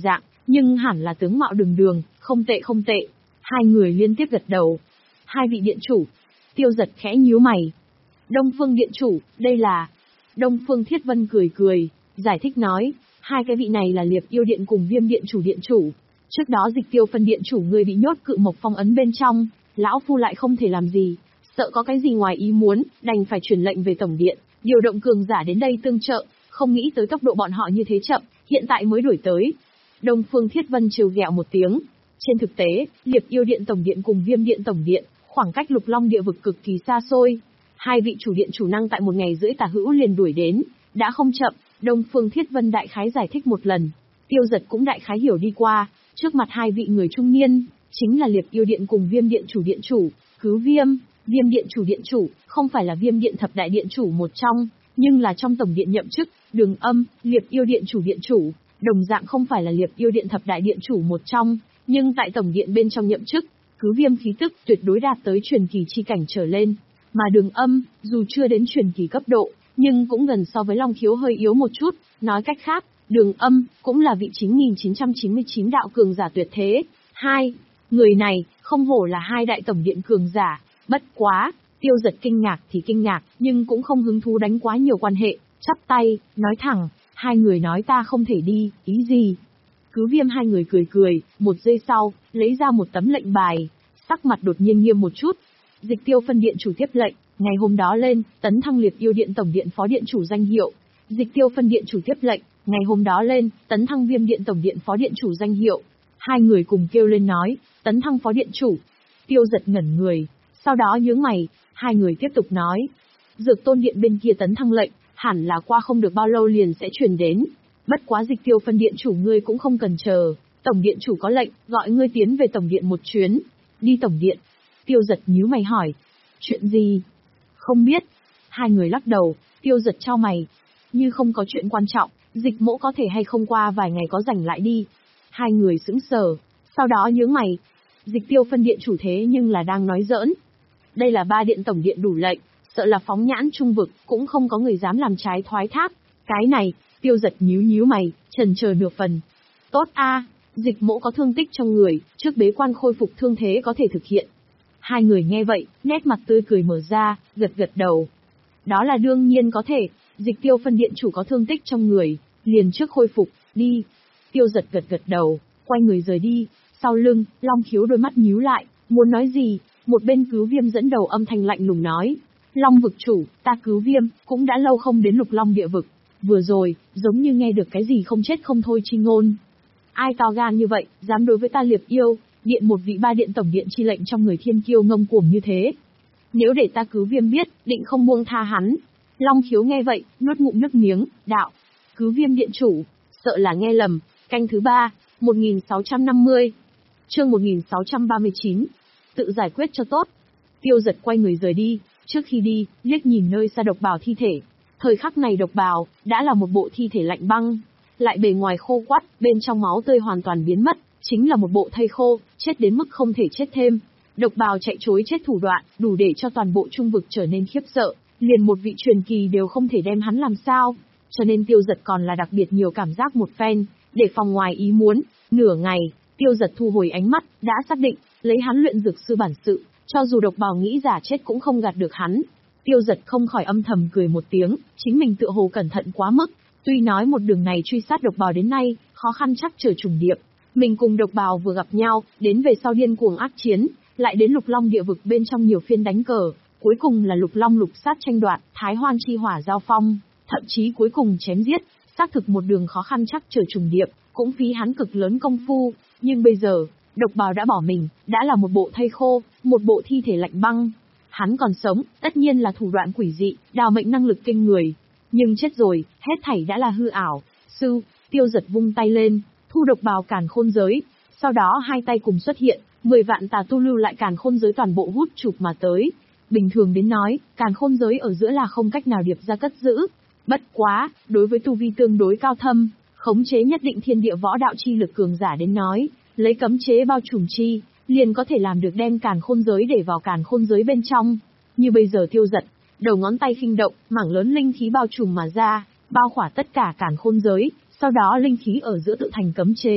nhưng hẳn là tướng mạo đường đường, không tệ không tệ. Hai người liên tiếp gật đầu. Hai vị điện chủ. Tiêu Giật khẽ nhíu mày. Đông Phương điện chủ, đây là... Đông Phương Thiết Vân cười cười, giải thích nói, hai cái vị này là Liệp Yêu Điện cùng Viêm Điện chủ điện chủ. Trước đó Dịch Tiêu phân điện chủ người bị nhốt cự mộc phong ấn bên trong, lão phu lại không thể làm gì, sợ có cái gì ngoài ý muốn, đành phải truyền lệnh về tổng điện, điều động cường giả đến đây tương trợ, không nghĩ tới tốc độ bọn họ như thế chậm, hiện tại mới đuổi tới. Đông Phương Thiết Vân trêu ghẹo một tiếng. Trên thực tế, Liệp Yêu Điện tổng điện cùng Viêm Điện tổng điện, khoảng cách Lục Long địa vực cực kỳ xa xôi. Hai vị chủ điện chủ năng tại một ngày rưỡi tả hữu liền đuổi đến, đã không chậm. Đông Phương Thiết Vân đại khái giải thích một lần, Tiêu Giật cũng đại khái hiểu đi qua. Trước mặt hai vị người trung niên, chính là Liệp Yêu Điện cùng Viêm Điện chủ điện chủ. Cứ Viêm, Viêm Điện chủ điện chủ, không phải là Viêm Điện thập đại điện chủ một trong, nhưng là trong tổng điện nhậm chức. Đường Âm, Liệp Yêu Điện chủ điện chủ, đồng dạng không phải là Liệp Yêu Điện thập đại điện chủ một trong, nhưng tại tổng điện bên trong nhậm chức. Cứ Viêm khí tức tuyệt đối đạt tới truyền kỳ chi cảnh trở lên, mà Đường Âm, dù chưa đến truyền kỳ cấp độ, nhưng cũng gần so với Long Khiếu hơi yếu một chút. Nói cách khác, Đường Âm cũng là vị chín nghìn chín trăm chín mươi chín đạo cường giả tuyệt thế. Hai người này không hổ là hai đại tổng điện cường giả. Bất quá, Tiêu Giật kinh ngạc thì kinh ngạc, nhưng cũng không hứng thú đánh quá nhiều quan hệ, chắp tay nói thẳng, hai người nói ta không thể đi, ý gì? Cứ Viêm hai người cười cười, một giây sau, lấy ra một tấm lệnh bài, sắc mặt đột nhiên nghiêm một chút. Dịch Tiêu phân điện chủ tiếp lệnh, ngày hôm đó lên, tấn thăng Liệp Yêu Điện tổng điện phó điện chủ danh hiệu. Dịch Tiêu phân điện chủ tiếp lệnh, ngày hôm đó lên, tấn thăng Viêm Điện tổng điện phó điện chủ danh hiệu. Hai người cùng kêu lên nói, tấn thăng phó điện chủ. Tiêu Giật ngẩn người, sau đó nhướng mày, hai người tiếp tục nói, Dược Tôn điện bên kia tấn thăng lệnh, hẳn là qua không được bao lâu liền sẽ truyền đến. Bất quá Dịch Tiêu phân điện chủ ngươi cũng không cần chờ, tổng điện chủ có lệnh, gọi ngươi tiến về tổng điện một chuyến. Đi tổng điện. Tiêu Giật nhíu mày hỏi, chuyện gì? Không biết. Hai người lắc đầu. Tiêu Giật chau mày, như không có chuyện quan trọng, Dịch mỗ có thể hay không qua vài ngày có rảnh lại đi. Hai người sững sờ, sau đó nhướng mày. Dịch Tiêu phân điện chủ thế nhưng là đang nói giỡn. Đây là ba điện tổng điện đủ lệnh, sợ là phóng nhãn trung vực, cũng không có người dám làm trái thoái thác. Cái này, Tiêu Giật nhíu nhíu mày, chần chờ nửa phần. Tốt a, Dịch mỗ có thương tích trong người, trước bế quan khôi phục thương thế có thể thực hiện. Hai người nghe vậy, nét mặt tươi cười mở ra, gật gật đầu. Đó là đương nhiên có thể, Dịch Tiêu phân điện chủ có thương tích trong người, liền trước khôi phục, đi. Tiêu Giật gật gật đầu, quay người rời đi. Sau lưng, Long Khiếu đôi mắt nhíu lại, muốn nói gì, một bên Cứ Viêm dẫn đầu âm thanh lạnh lùng nói. Long vực chủ, ta Cứ Viêm, cũng đã lâu không đến Lục Long địa vực. Vừa rồi, giống như nghe được cái gì không chết không thôi chi ngôn. Ai to gan như vậy, dám đối với ta Liệp Yêu Điện một vị ba điện tổng điện chi lệnh trong người thiên kiêu ngông cuồng như thế? Nếu để ta Cứ Viêm biết, định không buông tha hắn. Long Khiếu nghe vậy, nuốt ngụm nước miếng, đạo. Cứ Viêm điện chủ, sợ là nghe lầm. Canh thứ ba, một nghìn sáu trăm năm mươi. Chương một nghìn sáu trăm ba mươi chín. Tự giải quyết cho tốt. Tiêu Giật quay người rời đi, trước khi đi, liếc nhìn nơi xa độc bào thi thể. Thời khắc này độc bào đã là một bộ thi thể lạnh băng, lại bề ngoài khô quắt, bên trong máu tươi hoàn toàn biến mất, chính là một bộ thây khô, chết đến mức không thể chết thêm. Độc bào chạy trối chết thủ đoạn, đủ để cho toàn bộ trung vực trở nên khiếp sợ, liền một vị truyền kỳ đều không thể đem hắn làm sao. Cho nên Tiêu Giật còn là đặc biệt nhiều cảm giác một phen, để phòng ngoài ý muốn. Nửa ngày, Tiêu Giật thu hồi ánh mắt, đã xác định, lấy hắn luyện dược sư bản sự, cho dù độc bào nghĩ giả chết cũng không gạt được hắn. Tiêu Giật không khỏi âm thầm cười một tiếng, chính mình tựa hồ cẩn thận quá mức. Tuy nói một đường này truy sát độc bào đến nay, khó khăn chắc trở trùng điệp. Mình cùng độc bào vừa gặp nhau, đến về sau điên cuồng ác chiến, lại đến Lục Long địa vực bên trong nhiều phiên đánh cờ, cuối cùng là Lục Long lục sát tranh đoạt, Thái Hoang chi hỏa giao phong, thậm chí cuối cùng chém giết, xác thực một đường khó khăn chắc trở trùng điệp, cũng phí hắn cực lớn công phu, nhưng bây giờ, độc bào đã bỏ mình, đã là một bộ thây khô, một bộ thi thể lạnh băng. Hắn còn sống, tất nhiên là thủ đoạn quỷ dị, đào mệnh năng lực kinh người. Nhưng chết rồi, hết thảy đã là hư ảo. Sư, Tiêu Giật vung tay lên, thu độc bào càn khôn giới. Sau đó hai tay cùng xuất hiện, mười vạn tà tu lưu lại càn khôn giới toàn bộ hút chụp mà tới. Bình thường đến nói, càn khôn giới ở giữa là không cách nào điệp ra cất giữ. Bất quá, đối với tu vi tương đối cao thâm, khống chế nhất định thiên địa võ đạo chi lực cường giả đến nói, lấy cấm chế bao trùm chi, liền có thể làm được đem càn khôn giới để vào càn khôn giới bên trong. Như bây giờ Tiêu Giật, đầu ngón tay khinh động, mảng lớn linh khí bao trùm mà ra, bao khỏa tất cả càn khôn giới, sau đó linh khí ở giữa tự thành cấm chế.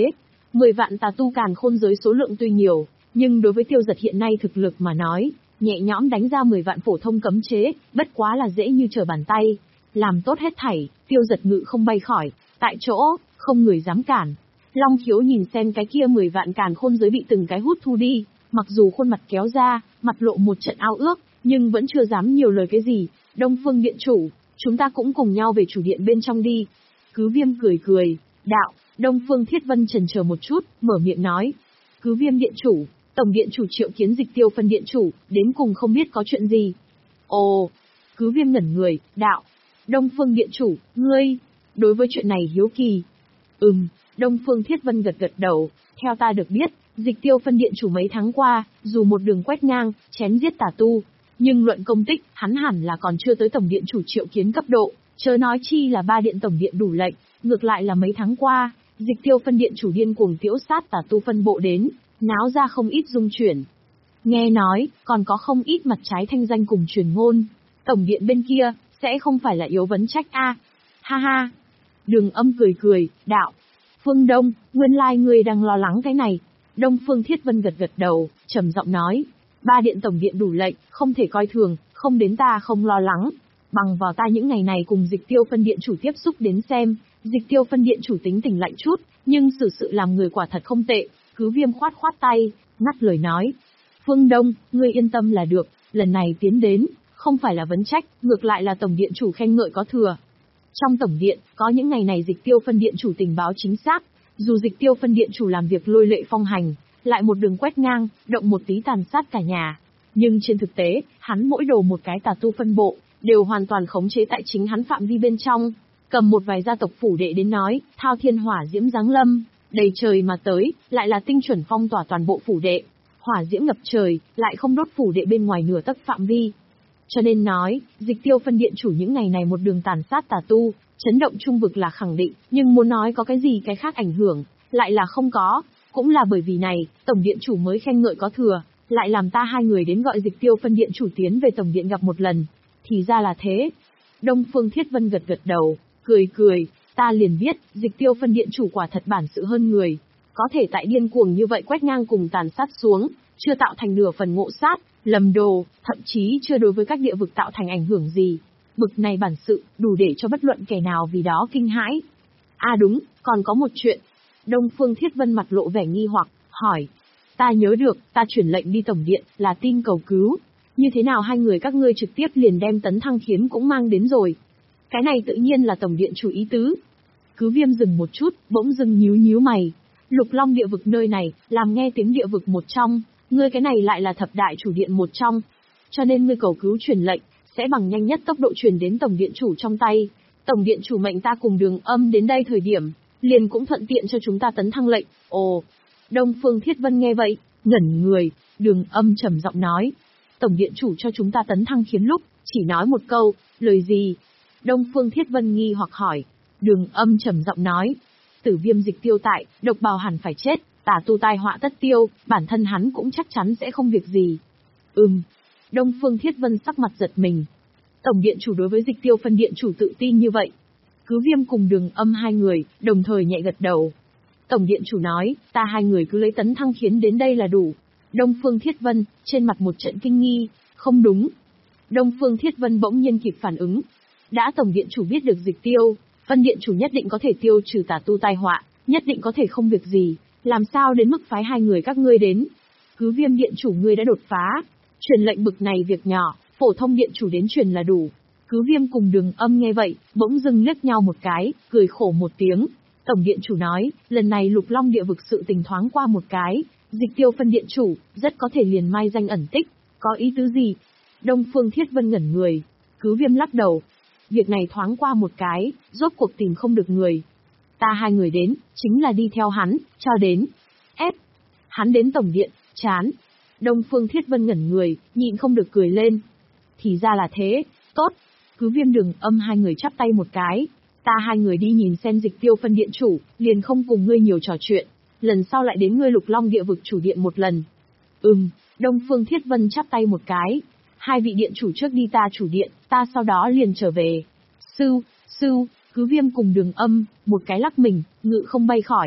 mười vạn tà tu càn khôn giới số lượng tuy nhiều, nhưng đối với Tiêu Giật hiện nay thực lực mà nói, nhẹ nhõm đánh ra mười vạn phổ thông cấm chế, bất quá là dễ như trở bàn tay. Làm tốt hết thảy, Tiêu Giật ngự không bay khỏi, tại chỗ, không người dám cản. Long Khiếu nhìn xem cái kia mười vạn càn khôn giới bị từng cái hút thu đi, mặc dù khuôn mặt kéo ra, mặt lộ một trận ao ước, nhưng vẫn chưa dám nhiều lời cái gì. Đông Phương Điện Chủ, chúng ta cũng cùng nhau về chủ điện bên trong đi. Cứ Viêm cười cười, đạo. Đông Phương Thiết Vân chần chờ một chút, mở miệng nói. Cứ Viêm Điện Chủ, Tổng Điện Chủ triệu kiến Dịch Tiêu Phân Điện Chủ, đến cùng không biết có chuyện gì. Ồ, Cứ Viêm ngẩn người, đạo. Đông Phương Điện Chủ, ngươi, đối với chuyện này hiếu kỳ. Ừm, Đông Phương Thiết Vân gật gật đầu, theo ta được biết, Dịch Tiêu Phân Điện Chủ mấy tháng qua, dù một đường quét ngang, chém giết tà tu, nhưng luận công tích, hắn hẳn là còn chưa tới Tổng Điện Chủ triệu kiến cấp độ, chớ nói chi là ba điện tổng điện đủ lệnh, ngược lại là mấy tháng qua, Dịch Tiêu Phân Điện Chủ điên cuồng tiễu sát tà tu phân bộ đến, náo ra không ít dung chuyển. Nghe nói, còn có không ít mặt trái thanh danh cùng truyền ngôn, tổng điện bên kia, sẽ không phải là yếu vấn trách a. Ha ha. Đường Âm cười cười, đạo. Phương Đông, nguyên lai ngươi đang lo lắng cái này. Đông Phương Thiết Vân gật gật đầu, trầm giọng nói. Ba điện tổng điện đủ lệnh, không thể coi thường, không đến ta không lo lắng. Bằng vào ta những ngày này cùng Dịch Tiêu Phân Điện Chủ tiếp xúc đến xem, Dịch Tiêu Phân Điện Chủ tính tình lạnh chút, nhưng xử sự làm người quả thật không tệ. Cứ Viêm khoát khoát tay, ngắt lời nói. Phương Đông, ngươi yên tâm là được, lần này tiến đến, không phải là vấn trách, ngược lại là Tổng Điện Chủ khen ngợi có thừa. Trong Tổng Điện, có những ngày này Dịch Tiêu Phân Điện Chủ tình báo chính xác, dù Dịch Tiêu Phân Điện Chủ làm việc lôi lệ phong hành, lại một đường quét ngang, động một tí tàn sát cả nhà. Nhưng trên thực tế, hắn mỗi đồ một cái tà tu phân bộ, đều hoàn toàn khống chế tại chính hắn phạm vi bên trong. Cầm một vài gia tộc phủ đệ đến nói, thao thiên hỏa diễm giáng lâm, đầy trời mà tới, lại là tinh chuẩn phong tỏa toàn bộ phủ đệ. Hỏa diễm ngập trời, lại không đốt phủ đệ bên ngoài nửa tấc phạm vi. Cho nên nói, Dịch Tiêu Phân Điện Chủ những ngày này một đường tàn sát tà tu, chấn động trung vực là khẳng định, nhưng muốn nói có cái gì cái khác ảnh hưởng, lại là không có. Cũng là bởi vì này, Tổng Điện Chủ mới khen ngợi có thừa, lại làm ta hai người đến gọi Dịch Tiêu Phân Điện Chủ tiến về Tổng Điện gặp một lần. Thì ra là thế. Đông Phương Thiết Vân gật gật đầu, cười cười, ta liền biết, Dịch Tiêu Phân Điện Chủ quả thật bản sự hơn người. Có thể tại điên cuồng như vậy quét ngang cùng tàn sát xuống, chưa tạo thành nửa phần ngộ sát, lầm đồ, thậm chí chưa đối với các địa vực tạo thành ảnh hưởng gì. Bực này bản sự, đủ để cho bất luận kẻ nào vì đó kinh hãi. À đúng, còn có một chuyện. Đông Phương Thiết Vân mặt lộ vẻ nghi hoặc, hỏi. Ta nhớ được, ta chuyển lệnh đi Tổng Điện, là tin cầu cứu. Như thế nào hai người các ngươi trực tiếp liền đem tấn thăng khiến cũng mang đến rồi? Cái này tự nhiên là Tổng Điện Chủ ý tứ. Cứ Viêm dừng một chút, bỗng dưng nhíu nhíu mày. Lục Long địa vực nơi này, làm nghe tiếng địa vực một trong, ngươi cái này lại là thập đại chủ điện một trong. Cho nên ngươi cầu cứu truyền lệnh, sẽ bằng nhanh nhất tốc độ truyền đến Tổng Điện Chủ trong tay. Tổng Điện Chủ mệnh ta cùng Đường Âm đến đây thời điểm, liền cũng thuận tiện cho chúng ta tấn thăng lệnh. Ồ, Đông Phương Thiết Vân nghe vậy, ngẩn người, Đường Âm trầm giọng nói. Tổng Điện Chủ cho chúng ta tấn thăng khiến lúc, chỉ nói một câu, lời gì? Đông Phương Thiết Vân nghi hoặc hỏi. Đường Âm trầm giọng nói. Tử Viêm Dịch Tiêu tại, độc bào hẳn phải chết, tà tu tai họa tất tiêu, bản thân hắn cũng chắc chắn sẽ không việc gì. Ừm. Đông Phương Thiết Vân sắc mặt giật mình. Tổng Điện Chủ đối với Dịch Tiêu Phân Điện Chủ tự tin như vậy. Cứ Viêm cùng Đường Âm hai người, đồng thời nhẹ gật đầu. Tổng Điện Chủ nói, ta hai người cứ lấy tấn thăng khiến đến đây là đủ. Đông Phương Thiết Vân, trên mặt một trận kinh nghi, không đúng. Đông Phương Thiết Vân bỗng nhiên kịp phản ứng. Đã Tổng Điện Chủ biết được Dịch Tiêu, Phân Điện Chủ nhất định có thể tiêu trừ tà tu tai họa, nhất định có thể không việc gì, làm sao đến mức phái hai người các ngươi đến. Cứ Viêm Điện Chủ ngươi đã đột phá, truyền lệnh bực này việc nhỏ, phổ thông Điện Chủ đến truyền là đủ. Cứ Viêm cùng Đường Âm nghe vậy, bỗng dưng liếc nhau một cái, cười khổ một tiếng. Tổng Điện Chủ nói, lần này Lục Long địa vực sự tình thoáng qua một cái, Dịch Tiêu Phân Điện Chủ, rất có thể liền mai danh ẩn tích, có ý tứ gì? Đông Phương Thiết Vân ngẩn người, Cứ Viêm lắc đầu. Việc này thoáng qua một cái, rốt cuộc tìm không được người. Ta hai người đến, chính là đi theo hắn, cho đến. Ép. Hắn đến Tổng Điện, chán. Đông Phương Thiết Vân ngẩn người, nhịn không được cười lên. Thì ra là thế, tốt. Cứ Viêm Đường Âm hai người chắp tay một cái. Ta hai người đi nhìn xem Dịch Tiêu Phân Điện Chủ, liền không cùng ngươi nhiều trò chuyện. Lần sau lại đến ngươi Lục Long địa vực chủ điện một lần. Ừm, Đông Phương Thiết Vân chắp tay một cái. Hai vị điện chủ trước đi ta chủ điện, ta sau đó liền trở về. Sư, sư, Cứ Viêm cùng Đường Âm, một cái lắc mình, ngự không bay khỏi.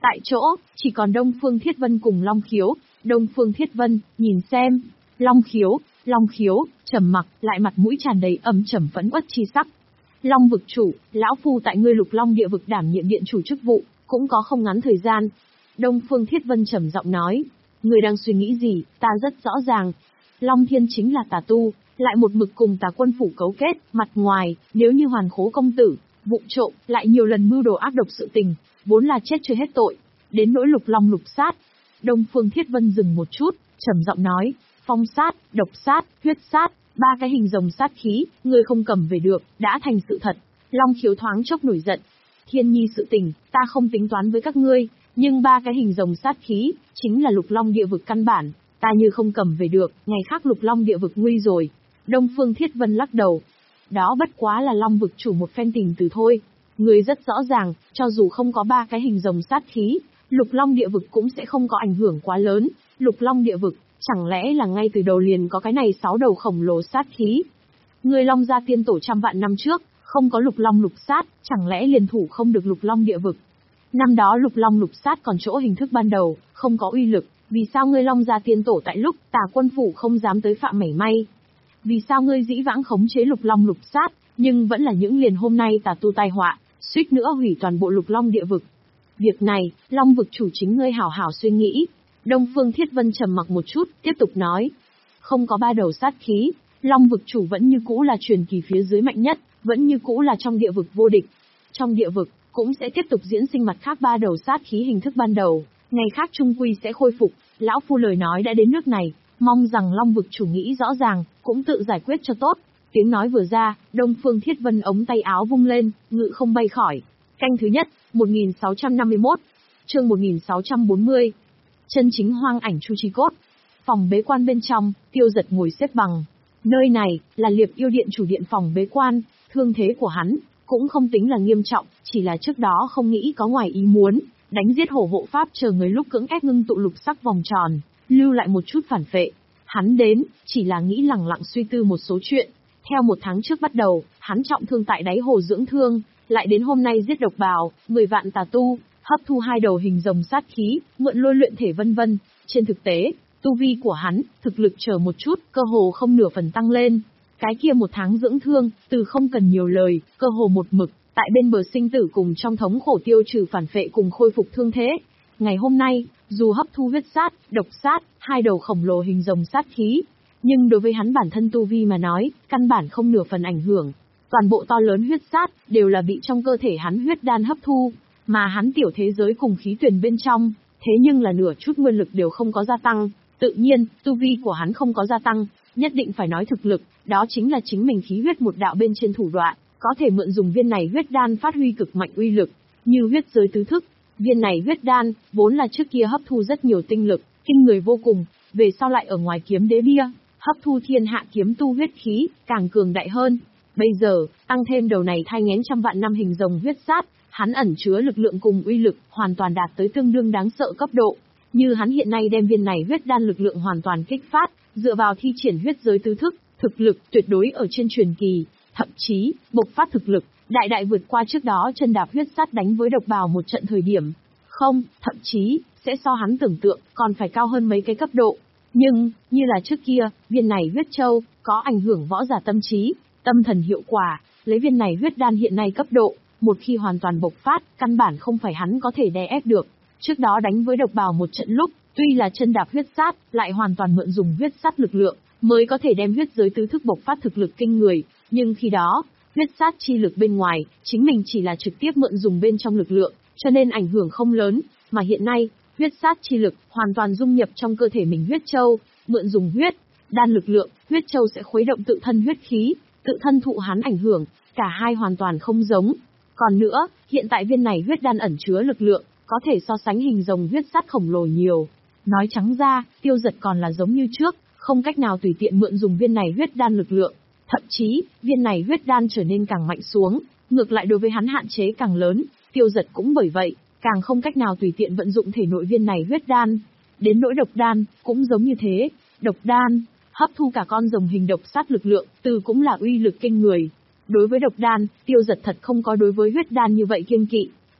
Tại chỗ, chỉ còn Đông Phương Thiết Vân cùng Long Khiếu. Đông Phương Thiết Vân, nhìn xem. Long Khiếu, Long Khiếu, trầm mặc, lại mặt mũi tràn đầy âm trầm phẫn uất chi sắc. Long vực chủ, lão phu tại ngươi Lục Long địa vực đảm nhiệm điện chủ chức vụ, cũng có không ngắn thời gian. Đông Phương Thiết Vân trầm giọng nói, ngươi đang suy nghĩ gì, ta rất rõ ràng. Long Thiên chính là tà tu, lại một mực cùng Tà Quân phủ cấu kết, mặt ngoài, nếu như Hoàn Khố công tử, vụng trộm, lại nhiều lần mưu đồ ác độc sự tình, vốn là chết chưa hết tội. Đến nỗi Lục Long lục sát. Đông Phương Thiết Vân dừng một chút, trầm giọng nói, phong sát, độc sát, huyết sát, ba cái hình rồng sát khí, ngươi không cầm về được, đã thành sự thật. Long Khiếu thoáng chốc nổi giận. Thiên nhi sự tình, ta không tính toán với các ngươi, nhưng ba cái hình rồng sát khí, chính là Lục Long địa vực căn bản, ta như không cầm về được, ngày khác Lục Long địa vực nguy rồi. Đông Phương Thiết Vân lắc đầu. Đó bất quá là Long vực chủ một phen tình từ thôi. Ngươi rất rõ ràng, cho dù không có ba cái hình rồng sát khí, Lục Long địa vực cũng sẽ không có ảnh hưởng quá lớn. Lục Long địa vực, chẳng lẽ là ngay từ đầu liền có cái này sáu đầu khổng lồ sát khí? Ngươi Long gia tiên tổ trăm vạn năm trước, không có Lục Long lục sát, chẳng lẽ liền thủ không được Lục Long địa vực? Năm đó Lục Long lục sát còn chỗ hình thức ban đầu, không có uy lực, vì sao ngươi Long gia tiên tổ tại lúc Tà Quân phủ không dám tới phạm mảy may? Vì sao ngươi dĩ vãng khống chế Lục Long lục sát, nhưng vẫn là những liền hôm nay tà tu tai họa, suýt nữa hủy toàn bộ Lục Long địa vực? Việc này, Long vực chủ chính ngươi hảo hảo suy nghĩ. Đông Phương Thiết Vân trầm mặc một chút, tiếp tục nói. Không có ba đầu sát khí, Long vực chủ vẫn như cũ là truyền kỳ phía dưới mạnh nhất, vẫn như cũ là trong địa vực vô địch. Trong địa vực, cũng sẽ tiếp tục diễn sinh mặt khác ba đầu sát khí hình thức ban đầu, ngày khác trung quy sẽ khôi phục. Lão phu lời nói đã đến nước này, mong rằng Long vực chủ nghĩ rõ ràng, cũng tự giải quyết cho tốt. Tiếng nói vừa ra, Đông Phương Thiết Vân ống tay áo vung lên, ngự không bay khỏi. Canh thứ nhất, một nghìn sáu trăm năm mươi mốt, chương một nghìn sáu trăm bốn mươi. Chân chính hoang ảnh Chu Chi Cốt. Phòng bế quan bên trong, Tiêu Dật ngồi xếp bằng. Nơi này, là Liệp Yêu Điện chủ điện phòng bế quan, thương thế của hắn, cũng không tính là nghiêm trọng, chỉ là trước đó không nghĩ có ngoài ý muốn, đánh giết hổ hộ pháp chờ người lúc cưỡng ép ngưng tụ lục sắc vòng tròn, lưu lại một chút phản phệ. Hắn đến, chỉ là nghĩ lẳng lặng suy tư một số chuyện. Theo một tháng trước bắt đầu, hắn trọng thương tại đáy hồ dưỡng thương, lại đến hôm nay giết độc bào, mười vạn tà tu, hấp thu hai đầu hình rồng sát khí, mượn lôi luyện thể vân vân. Trên thực tế, tu vi của hắn, thực lực chờ một chút, cơ hồ không nửa phần tăng lên. Cái kia một tháng dưỡng thương, từ không cần nhiều lời, cơ hồ một mực, tại bên bờ sinh tử cùng trong thống khổ tiêu trừ phản phệ cùng khôi phục thương thế. Ngày hôm nay, dù hấp thu huyết sát, độc sát, hai đầu khổng lồ hình rồng sát khí, nhưng đối với hắn bản thân tu vi mà nói, căn bản không nửa phần ảnh hưởng. Toàn bộ to lớn huyết sát, đều là bị trong cơ thể hắn huyết đan hấp thu, mà hắn tiểu thế giới cùng khí tuyển bên trong, thế nhưng là nửa chút nguyên lực đều không có gia tăng. Tự nhiên, tu vi của hắn không có gia tăng, nhất định phải nói thực lực, đó chính là chính mình khí huyết một đạo bên trên thủ đoạn, có thể mượn dùng viên này huyết đan phát huy cực mạnh uy lực, như huyết giới tứ thức. Viên này huyết đan, vốn là trước kia hấp thu rất nhiều tinh lực, kinh người vô cùng, về sau lại ở ngoài kiếm đế bia, hấp thu thiên hạ kiếm tu huyết khí, càng cường đại hơn. Bây giờ, tăng thêm đầu này thai nghén trăm vạn năm hình rồng huyết sát, hắn ẩn chứa lực lượng cùng uy lực, hoàn toàn đạt tới tương đương đáng sợ cấp độ. Như hắn hiện nay đem viên này huyết đan lực lượng hoàn toàn kích phát, dựa vào thi triển huyết giới tứ thức, thực lực tuyệt đối ở trên truyền kỳ, thậm chí, bộc phát thực lực, đại đại vượt qua trước đó chân đạp huyết sát đánh với độc bào một trận thời điểm. Không, thậm chí, sẽ so hắn tưởng tượng, còn phải cao hơn mấy cái cấp độ. Nhưng, như là trước kia, viên này huyết châu, có ảnh hưởng võ giả tâm trí, tâm thần hiệu quả, lấy viên này huyết đan hiện nay cấp độ, một khi hoàn toàn bộc phát, căn bản không phải hắn có thể đè ép được. Trước đó đánh với độc bào một trận lúc, tuy là chân đạp huyết sát, lại hoàn toàn mượn dùng huyết sát lực lượng, mới có thể đem huyết giới tứ thức bộc phát thực lực kinh người, nhưng khi đó, huyết sát chi lực bên ngoài, chính mình chỉ là trực tiếp mượn dùng bên trong lực lượng, cho nên ảnh hưởng không lớn, mà hiện nay, huyết sát chi lực hoàn toàn dung nhập trong cơ thể mình huyết châu, mượn dùng huyết đan lực lượng, huyết châu sẽ khuấy động tự thân huyết khí, tự thân thụ hắn ảnh hưởng, cả hai hoàn toàn không giống. Còn nữa, hiện tại viên này huyết đan ẩn chứa lực lượng, có thể so sánh hình rồng huyết sát khổng lồ nhiều. Nói trắng ra, Tiêu Dật còn là giống như trước, không cách nào tùy tiện mượn dùng viên này huyết đan lực lượng. Thậm chí, viên này huyết đan trở nên càng mạnh xuống, ngược lại đối với hắn hạn chế càng lớn, Tiêu Dật cũng bởi vậy, càng không cách nào tùy tiện vận dụng thể nội viên này huyết đan. Đến nỗi độc đan, cũng giống như thế, độc đan, hấp thu cả con rồng hình độc sát lực lượng, từ cũng là uy lực kinh người. Đối với độc đan, Tiêu Dật thật không có đối với huyết đan như vậy kiêng kỵ.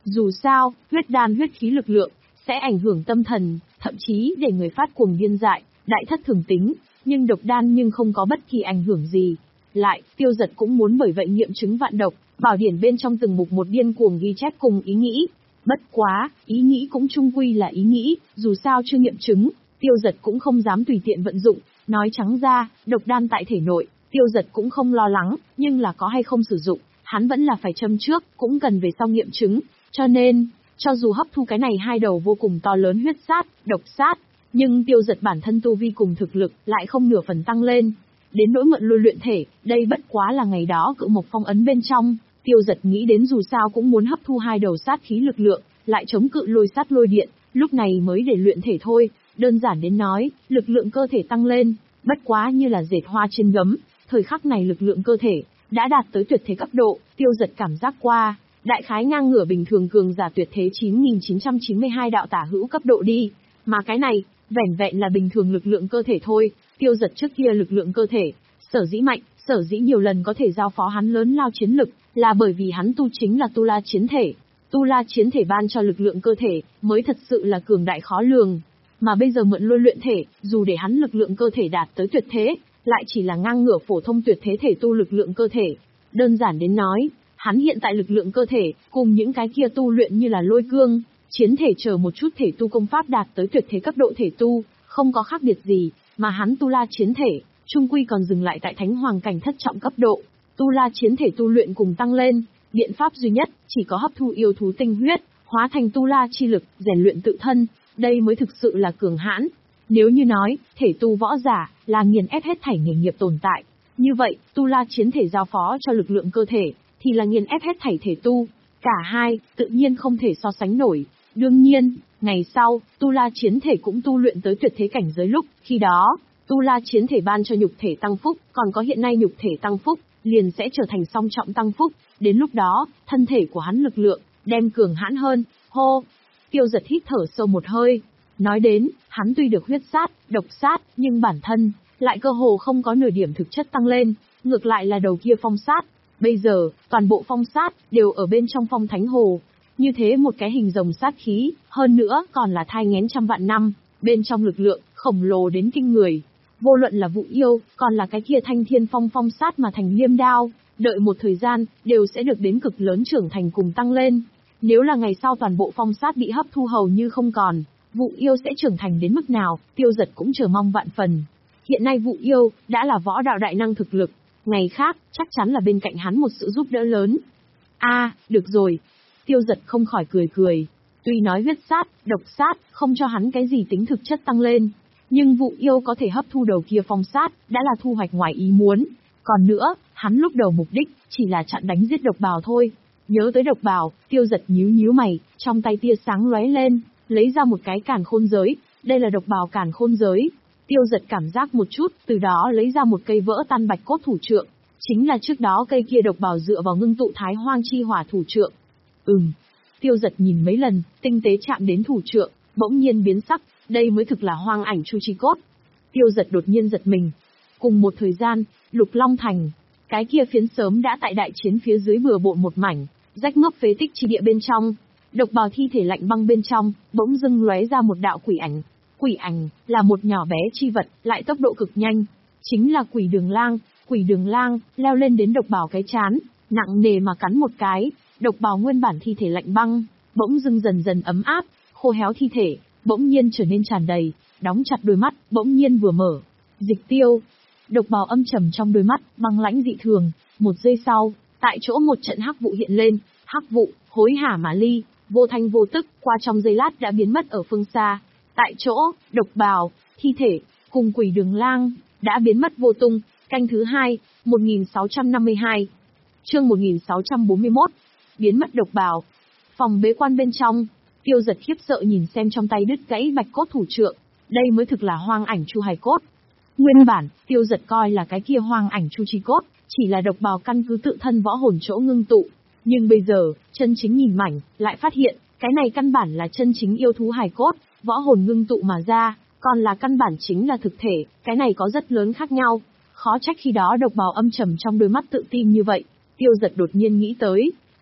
Dù sao, huyết đan huyết khí lực lượng sẽ ảnh hưởng tâm thần, thậm chí để người phát cuồng điên dại, đại thất thường tính, nhưng độc đan nhưng không có bất kỳ ảnh hưởng gì. Lại, Tiêu Dật cũng muốn bởi vậy nghiệm chứng vạn độc, bảo điển bên trong từng mục một điên cuồng ghi chép cùng ý nghĩ. Bất quá, ý nghĩ cũng chung quy là ý nghĩ, dù sao chưa nghiệm chứng, Tiêu Dật cũng không dám tùy tiện vận dụng. Nói trắng ra, độc đan tại thể nội, Tiêu Dật cũng không lo lắng, nhưng là có hay không sử dụng, hắn vẫn là phải châm trước, cũng cần về sau nghiệm chứng. Cho nên, cho dù hấp thu cái này hai đầu vô cùng to lớn huyết sát, độc sát, nhưng Tiêu Dật bản thân tu vi cùng thực lực lại không nửa phần tăng lên. Đến nỗi mượn lôi luyện thể, đây bất quá là ngày đó cự mộc phong ấn bên trong, Tiêu Dật nghĩ đến dù sao cũng muốn hấp thu hai đầu sát khí lực lượng, lại chống cự lôi sát lôi điện, lúc này mới để luyện thể thôi. Đơn giản đến nói, lực lượng cơ thể tăng lên, bất quá như là dệt hoa trên gấm, thời khắc này lực lượng cơ thể đã đạt tới tuyệt thế cấp độ, Tiêu Dật cảm giác qua, đại khái ngang ngửa bình thường cường giả tuyệt thế chín nghìn chín trăm chín mươi hai đạo tả hữu cấp độ đi, mà cái này, vẻn vẹn là bình thường lực lượng cơ thể thôi. Tiêu Dật trước kia lực lượng cơ thể, sở dĩ mạnh, sở dĩ nhiều lần có thể giao phó hắn lớn lao chiến lực, là bởi vì hắn tu chính là tu la chiến thể. Tu la chiến thể ban cho lực lượng cơ thể, mới thật sự là cường đại khó lường. Mà bây giờ mượn lôi luyện thể, dù để hắn lực lượng cơ thể đạt tới tuyệt thế, lại chỉ là ngang ngửa phổ thông tuyệt thế thể tu lực lượng cơ thể. Đơn giản đến nói, hắn hiện tại lực lượng cơ thể, cùng những cái kia tu luyện như là lôi cương, chiến thể chờ một chút thể tu công pháp đạt tới tuyệt thế cấp độ thể tu, không có khác biệt gì, mà hắn tu la chiến thể, trung quy còn dừng lại tại thánh hoàng cảnh thất trọng cấp độ. Tu la chiến thể tu luyện cùng tăng lên, biện pháp duy nhất, chỉ có hấp thu yêu thú tinh huyết, hóa thành tu la chi lực, rèn luyện tự thân, đây mới thực sự là cường hãn. Nếu như nói, thể tu võ giả, là nghiền ép hết thảy nghề nghiệp tồn tại, như vậy, tu la chiến thể giao phó cho lực lượng cơ thể, thì là nghiền ép hết thảy thể tu. Cả hai, tự nhiên không thể so sánh nổi. Đương nhiên, ngày sau, tu la chiến thể cũng tu luyện tới tuyệt thế cảnh giới lúc, khi đó, tu la chiến thể ban cho nhục thể tăng phúc, còn có hiện nay nhục thể tăng phúc, liền sẽ trở thành song trọng tăng phúc. Đến lúc đó, thân thể của hắn lực lượng, đem cường hãn hơn. Hô! Tiêu Dật hít thở sâu một hơi. Nói đến, hắn tuy được huyết sát, độc sát, nhưng bản thân, lại cơ hồ không có nửa điểm thực chất tăng lên, ngược lại là đầu kia phong sát. Bây giờ, toàn bộ phong sát, đều ở bên trong phong thánh hồ. Như thế một cái hình rồng sát khí, hơn nữa còn là thai nghén trăm vạn năm, bên trong lực lượng, khổng lồ đến kinh người. Vô luận là Vụ Yêu, còn là cái kia thanh thiên phong phong sát mà thành liêm đao, đợi một thời gian, đều sẽ được đến cực lớn trưởng thành cùng tăng lên. Nếu là ngày sau toàn bộ phong sát bị hấp thu hầu như không còn, Vụ Yêu sẽ trưởng thành đến mức nào, Tiêu Dật cũng chờ mong vạn phần. Hiện nay Vụ Yêu, đã là võ đạo đại năng thực lực, ngày khác, chắc chắn là bên cạnh hắn một sự giúp đỡ lớn. A, à, được rồi. Tiêu Dật không khỏi cười cười. Tuy nói huyết sát, độc sát, không cho hắn cái gì tính thực chất tăng lên, nhưng Vụ Yêu có thể hấp thu đầu kia phong sát, đã là thu hoạch ngoài ý muốn. Còn nữa, hắn lúc đầu mục đích, chỉ là chặn đánh giết độc bào thôi. Nhớ tới độc bào, Tiêu Dật nhíu nhíu mày, trong tay tia sáng lóe lên, lấy ra một cái càn khôn giới, đây là độc bào càn khôn giới. Tiêu Dật cảm giác một chút, từ đó lấy ra một cây vỡ tan bạch cốt thủ trượng, chính là trước đó cây kia độc bào dựa vào ngưng tụ thái hoang chi hỏa thủ trượng. Ừm. Tiêu Dật nhìn mấy lần, tinh tế chạm đến thủ trượng, bỗng nhiên biến sắc, đây mới thực là hoang ảnh chu chi cốt. Tiêu Dật đột nhiên giật mình. Cùng một thời gian, Lục Long Thành, cái kia phiến sớm đã tại đại chiến phía dưới bừa bộn một mảnh, rách mấp phế tích chi địa bên trong, độc bào thi thể lạnh băng bên trong, bỗng dưng lóe ra một đạo quỷ ảnh. Quỷ ảnh là một nhỏ bé chi vật, lại tốc độ cực nhanh, chính là Quỷ Đường Lang. Quỷ Đường Lang leo lên đến độc bào cái chán, nặng nề mà cắn một cái, độc bào nguyên bản thi thể lạnh băng, bỗng dưng dần dần ấm áp, khô héo thi thể bỗng nhiên trở nên tràn đầy, đóng chặt đôi mắt, bỗng nhiên vừa mở. Dịch Tiêu. Độc bào âm trầm trong đôi mắt, băng lãnh dị thường, một giây sau, tại chỗ một trận hắc vụ hiện lên, hắc vụ hối hả mà ly, vô thanh vô tức, qua trong giây lát đã biến mất ở phương xa. Tại chỗ, độc bào, thi thể, cùng Quỷ Đường Lang, đã biến mất vô tung. Canh thứ hai, một nghìn sáu trăm năm mươi hai. Chương một nghìn sáu trăm bốn mươi mốt. Biến mất độc bào. Phòng bế quan bên trong, Tiêu Dật khiếp sợ nhìn xem trong tay đứt gãy bạch cốt thủ trượng, đây mới thực là hoang ảnh chu hài cốt. Nguyên bản, Tiêu Dật coi là cái kia hoang ảnh chu chi cốt, chỉ là độc bào căn cứ tự thân võ hồn chỗ ngưng tụ. Nhưng bây giờ, chân chính nhìn mảnh, lại phát hiện, cái này căn bản là chân chính yêu thú hài cốt, võ hồn ngưng tụ mà ra, còn là căn bản chính là thực thể, cái này có rất lớn khác nhau. Khó trách khi đó độc bào âm trầm trong đôi mắt tự tin như vậy. Tiêu Dật đột nhiên nghĩ tới,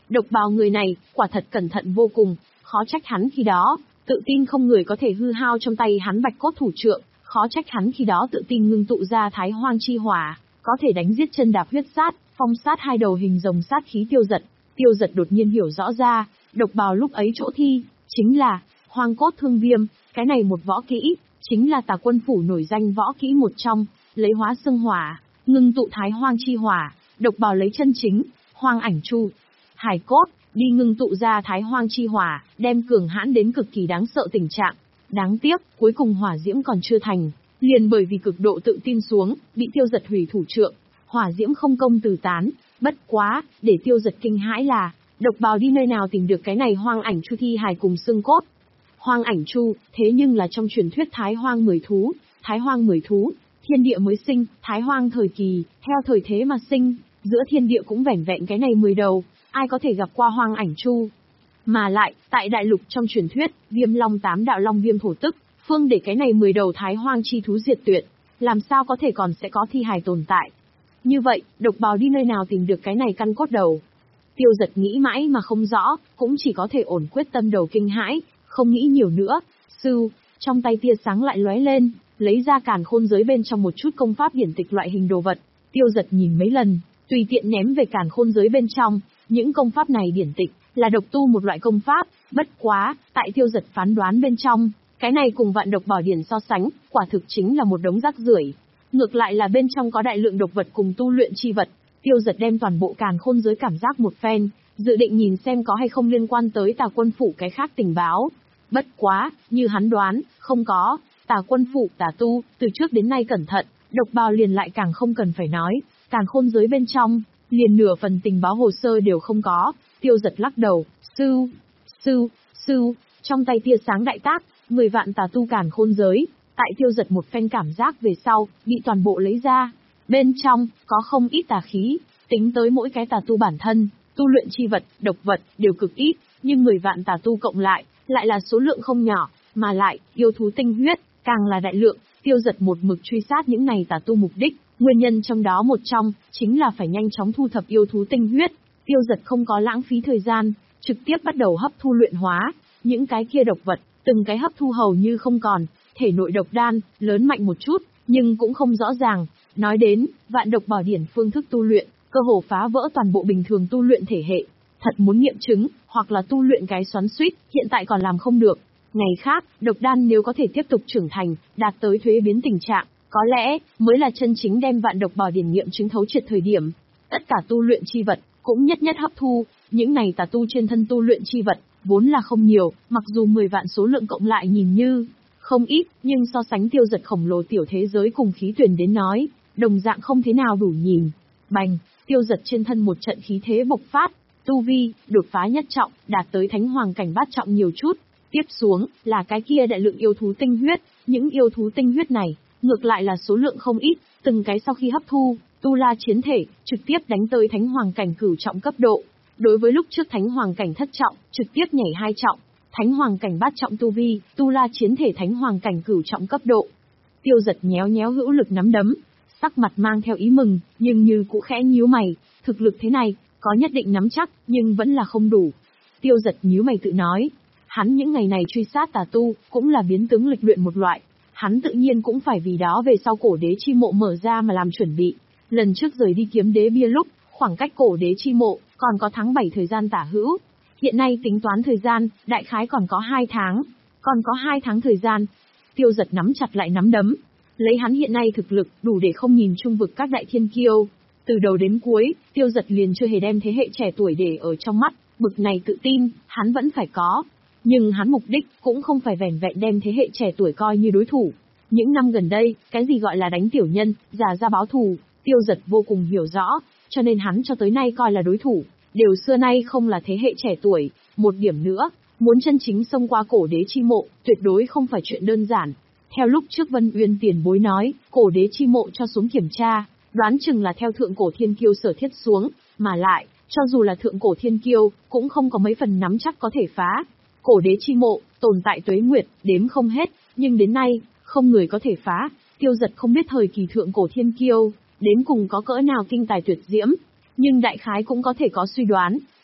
Độc Bào người này, quả thật cẩn thận vô cùng, khó trách hắn khi đó, tự tin không người có thể hư hao trong tay hắn bạch cốt thủ trượng, khó trách hắn khi đó tự tin ngưng tụ ra Thái Hoang chi hỏa, có thể đánh giết chân đạp huyết sát, phong sát hai đầu hình rồng sát khí Tiêu Dật. Tiêu Dật đột nhiên hiểu rõ ra, Độc Bào lúc ấy chỗ thi, chính là Hoang Cốt Thương Viêm, cái này một võ kỹ, chính là Tà Quân phủ nổi danh võ kỹ một trong, lấy hóa xương hỏa, ngưng tụ Thái Hoang chi hỏa, Độc Bào lấy chân chính, Hoang Ảnh Chu, Hải cốt, đi ngưng tụ ra Thái Hoang chi hỏa, đem cường hãn đến cực kỳ đáng sợ tình trạng. Đáng tiếc, cuối cùng hỏa diễm còn chưa thành, liền bởi vì cực độ tự tin xuống, bị Tiêu Dật hủy thủ trượng, hỏa diễm không công từ tán. Bất quá, để Tiêu Dật kinh hãi là, Độc Bào đi nơi nào tìm được cái này Hoang Ảnh Chu thi hài cùng xương cốt. Hoang Ảnh Chu, thế nhưng là trong truyền thuyết Thái Hoang mười thú, Thái Hoang mười thú, thiên địa mới sinh, Thái Hoang thời kỳ, theo thời thế mà sinh, giữa thiên địa cũng vẻn vẹn cái này mười đầu, ai có thể gặp qua Hoang Ảnh Chu. Mà lại, tại đại lục trong truyền thuyết, Viêm Long tám đạo long viêm thổ tức, phương để cái này mười đầu Thái Hoang chi thú diệt tuyệt, làm sao có thể còn sẽ có thi hài tồn tại. Như vậy, Độc Bào đi nơi nào tìm được cái này căn cốt đầu? Tiêu Dật nghĩ mãi mà không rõ, cũng chỉ có thể ổn quyết tâm đầu kinh hãi, không nghĩ nhiều nữa. Sư, trong tay tia sáng lại lóe lên, lấy ra càn khôn giới bên trong một chút công pháp điển tịch loại hình đồ vật. Tiêu Dật nhìn mấy lần, tùy tiện ném về càn khôn giới bên trong. Những công pháp này điển tịch, là độc tu một loại công pháp, bất quá, tại Tiêu Dật phán đoán bên trong, cái này cùng Vạn Độc Bảo Điển so sánh, quả thực chính là một đống rác rưởi. Ngược lại là bên trong có đại lượng độc vật cùng tu luyện chi vật. Tiêu Dật đem toàn bộ càn khôn giới cảm giác một phen, dự định nhìn xem có hay không liên quan tới Tà Quân phủ cái khác tình báo. Bất quá, như hắn đoán, không có. Tà Quân phủ, tà tu, từ trước đến nay cẩn thận, Độc Bào liền lại càng không cần phải nói, càn khôn giới bên trong, liền nửa phần tình báo hồ sơ đều không có. Tiêu Dật lắc đầu, sư, sư, sư, trong tay tia sáng đại tác, mười vạn tà tu càn khôn giới, tại Tiêu Dật một phen cảm giác về sau, bị toàn bộ lấy ra. Bên trong, có không ít tà khí, tính tới mỗi cái tà tu bản thân, tu luyện chi vật, độc vật, đều cực ít, nhưng mười vạn tà tu cộng lại, lại là số lượng không nhỏ, mà lại, yêu thú tinh huyết, càng là đại lượng. Tiêu Dật một mực truy sát những này tà tu mục đích, nguyên nhân trong đó một trong, chính là phải nhanh chóng thu thập yêu thú tinh huyết. Tiêu Dật không có lãng phí thời gian, trực tiếp bắt đầu hấp thu luyện hóa, những cái kia độc vật, từng cái hấp thu hầu như không còn, thể nội độc đan, lớn mạnh một chút, nhưng cũng không rõ ràng. Nói đến, Vạn Độc Bảo Điển phương thức tu luyện, cơ hồ phá vỡ toàn bộ bình thường tu luyện thể hệ. Thật muốn nghiệm chứng, hoặc là tu luyện cái xoắn xuýt, hiện tại còn làm không được. Ngày khác, độc đan nếu có thể tiếp tục trưởng thành, đạt tới thuế biến tình trạng, có lẽ, mới là chân chính đem Vạn Độc Bảo Điển nghiệm chứng thấu triệt thời điểm. Tất cả tu luyện chi vật, cũng nhất nhất hấp thu, những này tà tu trên thân tu luyện chi vật, vốn là không nhiều, mặc dù mười vạn số lượng cộng lại nhìn như không ít, nhưng so sánh Tiêu Dật khổng lồ tiểu thế giới cùng khí tuyển đến nói, đồng dạng không thế nào đủ nhìn. Bành, Tiêu Dật trên thân một trận khí thế bộc phát, tu vi, đột phá nhất trọng, đạt tới thánh hoàng cảnh bát trọng nhiều chút. Tiếp xuống, là cái kia đại lượng yêu thú tinh huyết, những yêu thú tinh huyết này, ngược lại là số lượng không ít, từng cái sau khi hấp thu, tu la chiến thể, trực tiếp đánh tới thánh hoàng cảnh cửu trọng cấp độ. Đối với lúc trước thánh hoàng cảnh thất trọng, trực tiếp nhảy hai trọng, thánh hoàng cảnh bát trọng tu vi, tu la chiến thể thánh hoàng cảnh cửu trọng cấp độ. Tiêu Dật nhéo nhéo hữu lực nắm đấm, sắc mặt mang theo ý mừng, nhưng như cũ khẽ nhíu mày, thực lực thế này, có nhất định nắm chắc, nhưng vẫn là không đủ. Tiêu Dật nhíu mày tự nói, hắn những ngày này truy sát tà tu, cũng là biến tướng lịch luyện một loại, hắn tự nhiên cũng phải vì đó về sau cổ đế chi mộ mở ra mà làm chuẩn bị. Lần trước rời đi kiếm đế bia lúc, khoảng cách cổ đế chi mộ, còn có tháng bảy thời gian tả hữu. Hiện nay tính toán thời gian, đại khái còn có hai tháng. Còn có hai tháng thời gian. Tiêu Dật nắm chặt lại nắm đấm. Lấy hắn hiện nay thực lực, đủ để không nhìn trung vực các đại thiên kiêu. Từ đầu đến cuối, Tiêu Dật liền chưa hề đem thế hệ trẻ tuổi để ở trong mắt. Bực này tự tin, hắn vẫn phải có. Nhưng hắn mục đích, cũng không phải vẻn vẹn đem thế hệ trẻ tuổi coi như đối thủ. Những năm gần đây, cái gì gọi là đánh tiểu nhân, già ra báo thù, Tiêu Dật vô cùng hiểu rõ, cho nên hắn cho tới nay coi là đối thủ, đều xưa nay không là thế hệ trẻ tuổi. Một điểm nữa, muốn chân chính xông qua cổ đế chi mộ, tuyệt đối không phải chuyện đơn giản. Theo lúc trước Vân Uyên tiền bối nói, cổ đế chi mộ cho xuống kiểm tra, đoán chừng là theo thượng cổ thiên kiêu sở thiết xuống, mà lại, cho dù là thượng cổ thiên kiêu, cũng không có mấy phần nắm chắc có thể phá. Cổ đế chi mộ, tồn tại tuế nguyệt, đếm không hết, nhưng đến nay, không người có thể phá. Tiêu Dật không biết thời kỳ thượng cổ thiên kiêu, đến cùng có cỡ nào kinh tài tuyệt diễm, nhưng đại khái cũng có thể có suy đoán,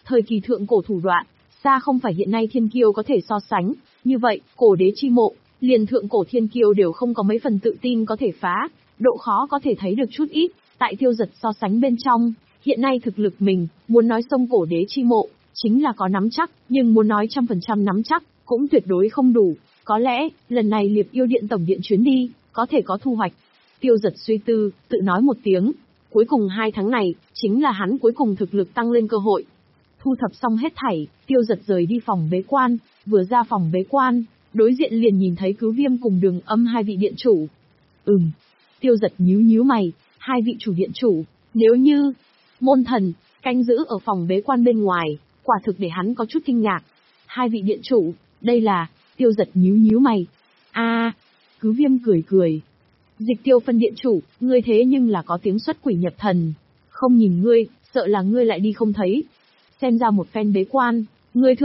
Thời kỳ thượng cổ thủ đoạn, xa không phải hiện nay thiên kiêu có thể so sánh, như vậy, cổ đế chi mộ, liền thượng cổ thiên kiêu đều không có mấy phần tự tin có thể phá, độ khó có thể thấy được chút ít, tại Tiêu Giật so sánh bên trong, hiện nay thực lực mình, muốn nói xông cổ đế chi mộ, chính là có nắm chắc, nhưng muốn nói trăm phần trăm nắm chắc, cũng tuyệt đối không đủ, có lẽ, lần này Liệp Yêu Điện tổng điện chuyến đi, có thể có thu hoạch. Tiêu Giật suy tư, tự nói một tiếng, cuối cùng hai tháng này, chính là hắn cuối cùng thực lực tăng lên cơ hội. Thu thập xong hết thảy, Tiêu Giật rời đi phòng bế quan, vừa ra phòng bế quan, đối diện liền nhìn thấy Cứu Viêm cùng Đường Âm hai vị điện chủ. Ừm, Tiêu Giật nhíu nhíu mày, hai vị chủ điện chủ, nếu như môn thần canh giữ ở phòng bế quan bên ngoài, quả thực để hắn có chút kinh ngạc. Hai vị điện chủ, đây là, Tiêu Giật nhíu nhíu mày. A, à, Cứu Viêm cười cười. Dịch Tiêu phân điện chủ, ngươi thế nhưng là có tiếng xuất quỷ nhập thần, không nhìn ngươi, sợ là ngươi lại đi không thấy. Xem ra một phen bế quan, ngươi